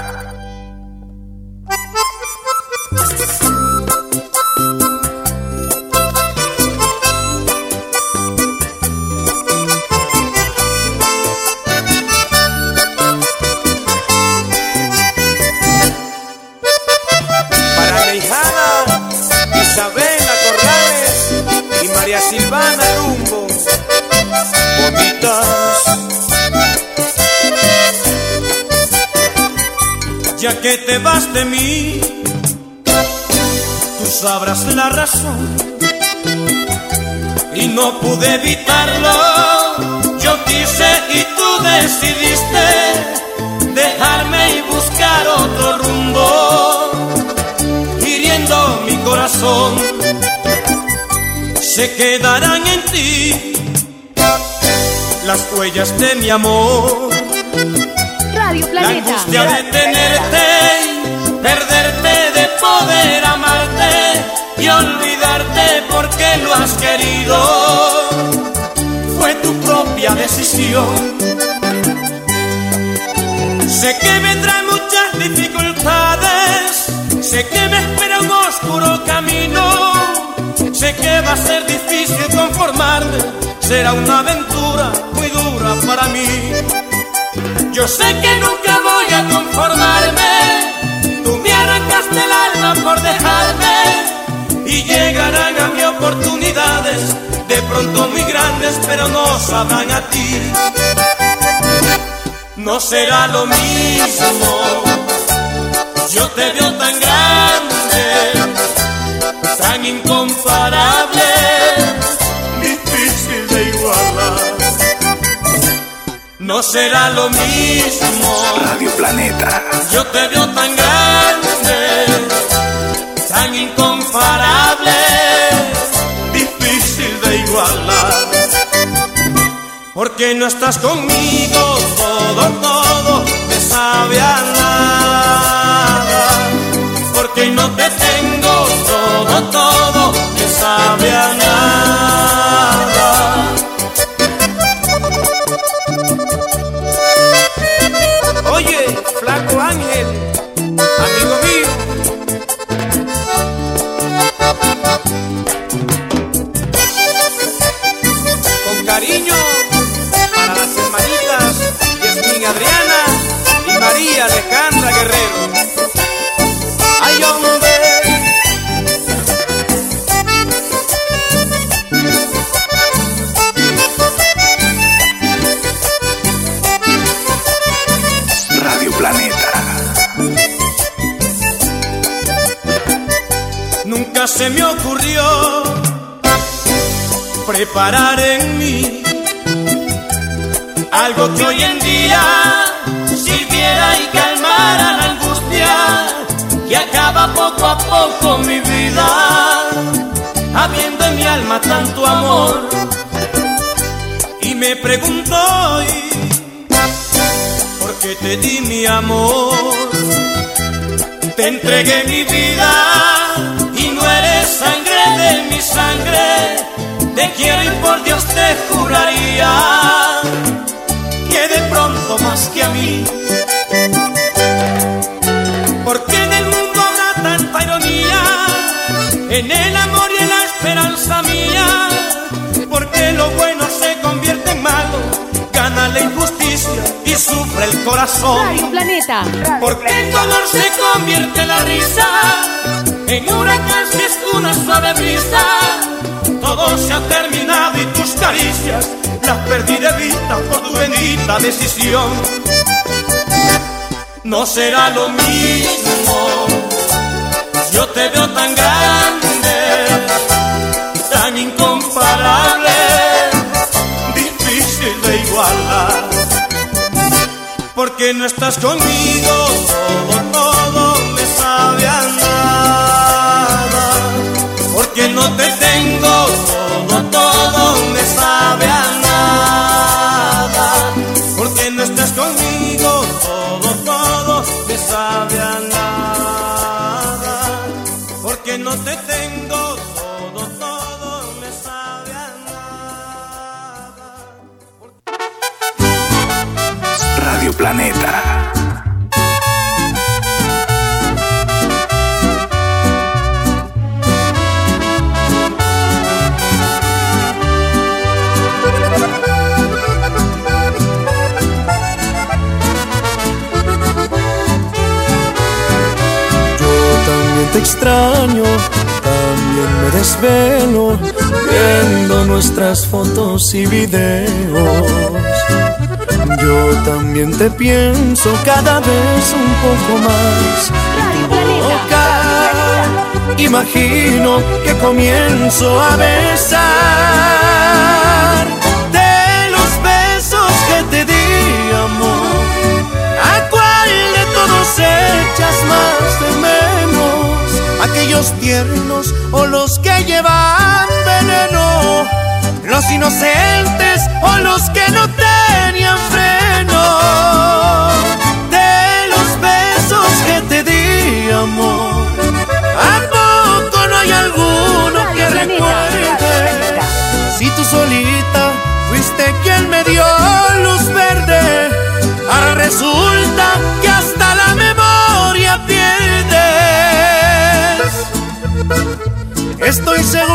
Para mi hijada Isabela Corrales y María Silvana Rumbo, bonitas. Ya que te vas de mí, tú sabrás la razón. Y no pude evitarlo, yo quise y tú decidiste dejarme y buscar otro rumbo, hiriendo mi corazón. Se quedarán en ti las huellas de mi amor. Radio La Planeta. angustia de tenerte, perderte, de poder amarte y olvidarte porque lo has querido. Fue tu propia decisión. Sé que vendrán muchas dificultades, sé que me espera un oscuro camino, sé que va a ser difícil conformarme, será una aventura muy dura para mí. Yo sé que nunca voy a conformarme, tú me arrancaste el alma por dejarme, y llegarán a mí oportunidades, de pronto muy grandes, pero no sabrán a ti. No será lo mismo, yo te veo tan grande, tan incomparable, difícil de igualar. No será lo mismo, Radio Planeta. yo te veo tan grande, tan incomparable, difícil de igualar. Porque no estás conmigo, todo, todo me sabe a nada. Porque no te tengo, todo, todo me sabe a nada. Oye, flaco Ángel, amigo mío, con cariño para las hermanitas Yasmín Adriana y María Alejandra Guerrero. ¡Ay, hombre! Radio Planeta. Nunca se me ocurrió preparar en mí algo que hoy en día sirviera y calmara la angustia que acaba poco a poco mi vida, habiendo en mi alma tanto amor. Y me pregunto hoy, ¿por qué te di mi amor? Te entregué mi vida y no eres sangre de mi sangre. Te quiero y por Dios te juraría que de pronto más que a mí. Porque en el mundo habrá tanta ironía, en el amor y en la esperanza mía. Porque lo bueno se convierte en malo, gana la injusticia y sufre el corazón. Radio Planeta. Porque el dolor se convierte en la risa, en huracán si es una suave brisa. Todo se ha terminado y tus caricias las perdí de vista por tu bendita decisión. No será lo mismo, yo te veo tan grande, tan incomparable, difícil de igualar. Porque no estás conmigo, todo, todo me sabe a nada. Porque no te tengo, todo, todo me sabe a nada. Porque no estás conmigo, todo, todo me sabe a nada. Porque no te tengo, todo, todo me sabe a nada. Radio Planeta. Te extraño, también me desvelo viendo nuestras fotos y videos. Yo también te pienso cada vez un poco más. En tu boca imagino que comienzo a besar. De los besos que te di, amor, ¿a cuál de todos echas más de menos? Aquellos tiernos o los que llevan veneno, los inocentes o los que no tenían freno. De los besos que te di, amor, ¿a poco no hay alguno que recuerde? Si tú solita fuiste quien me dio luz verde, ahora resulta que hasta la memoria pierdes. Estoy seguro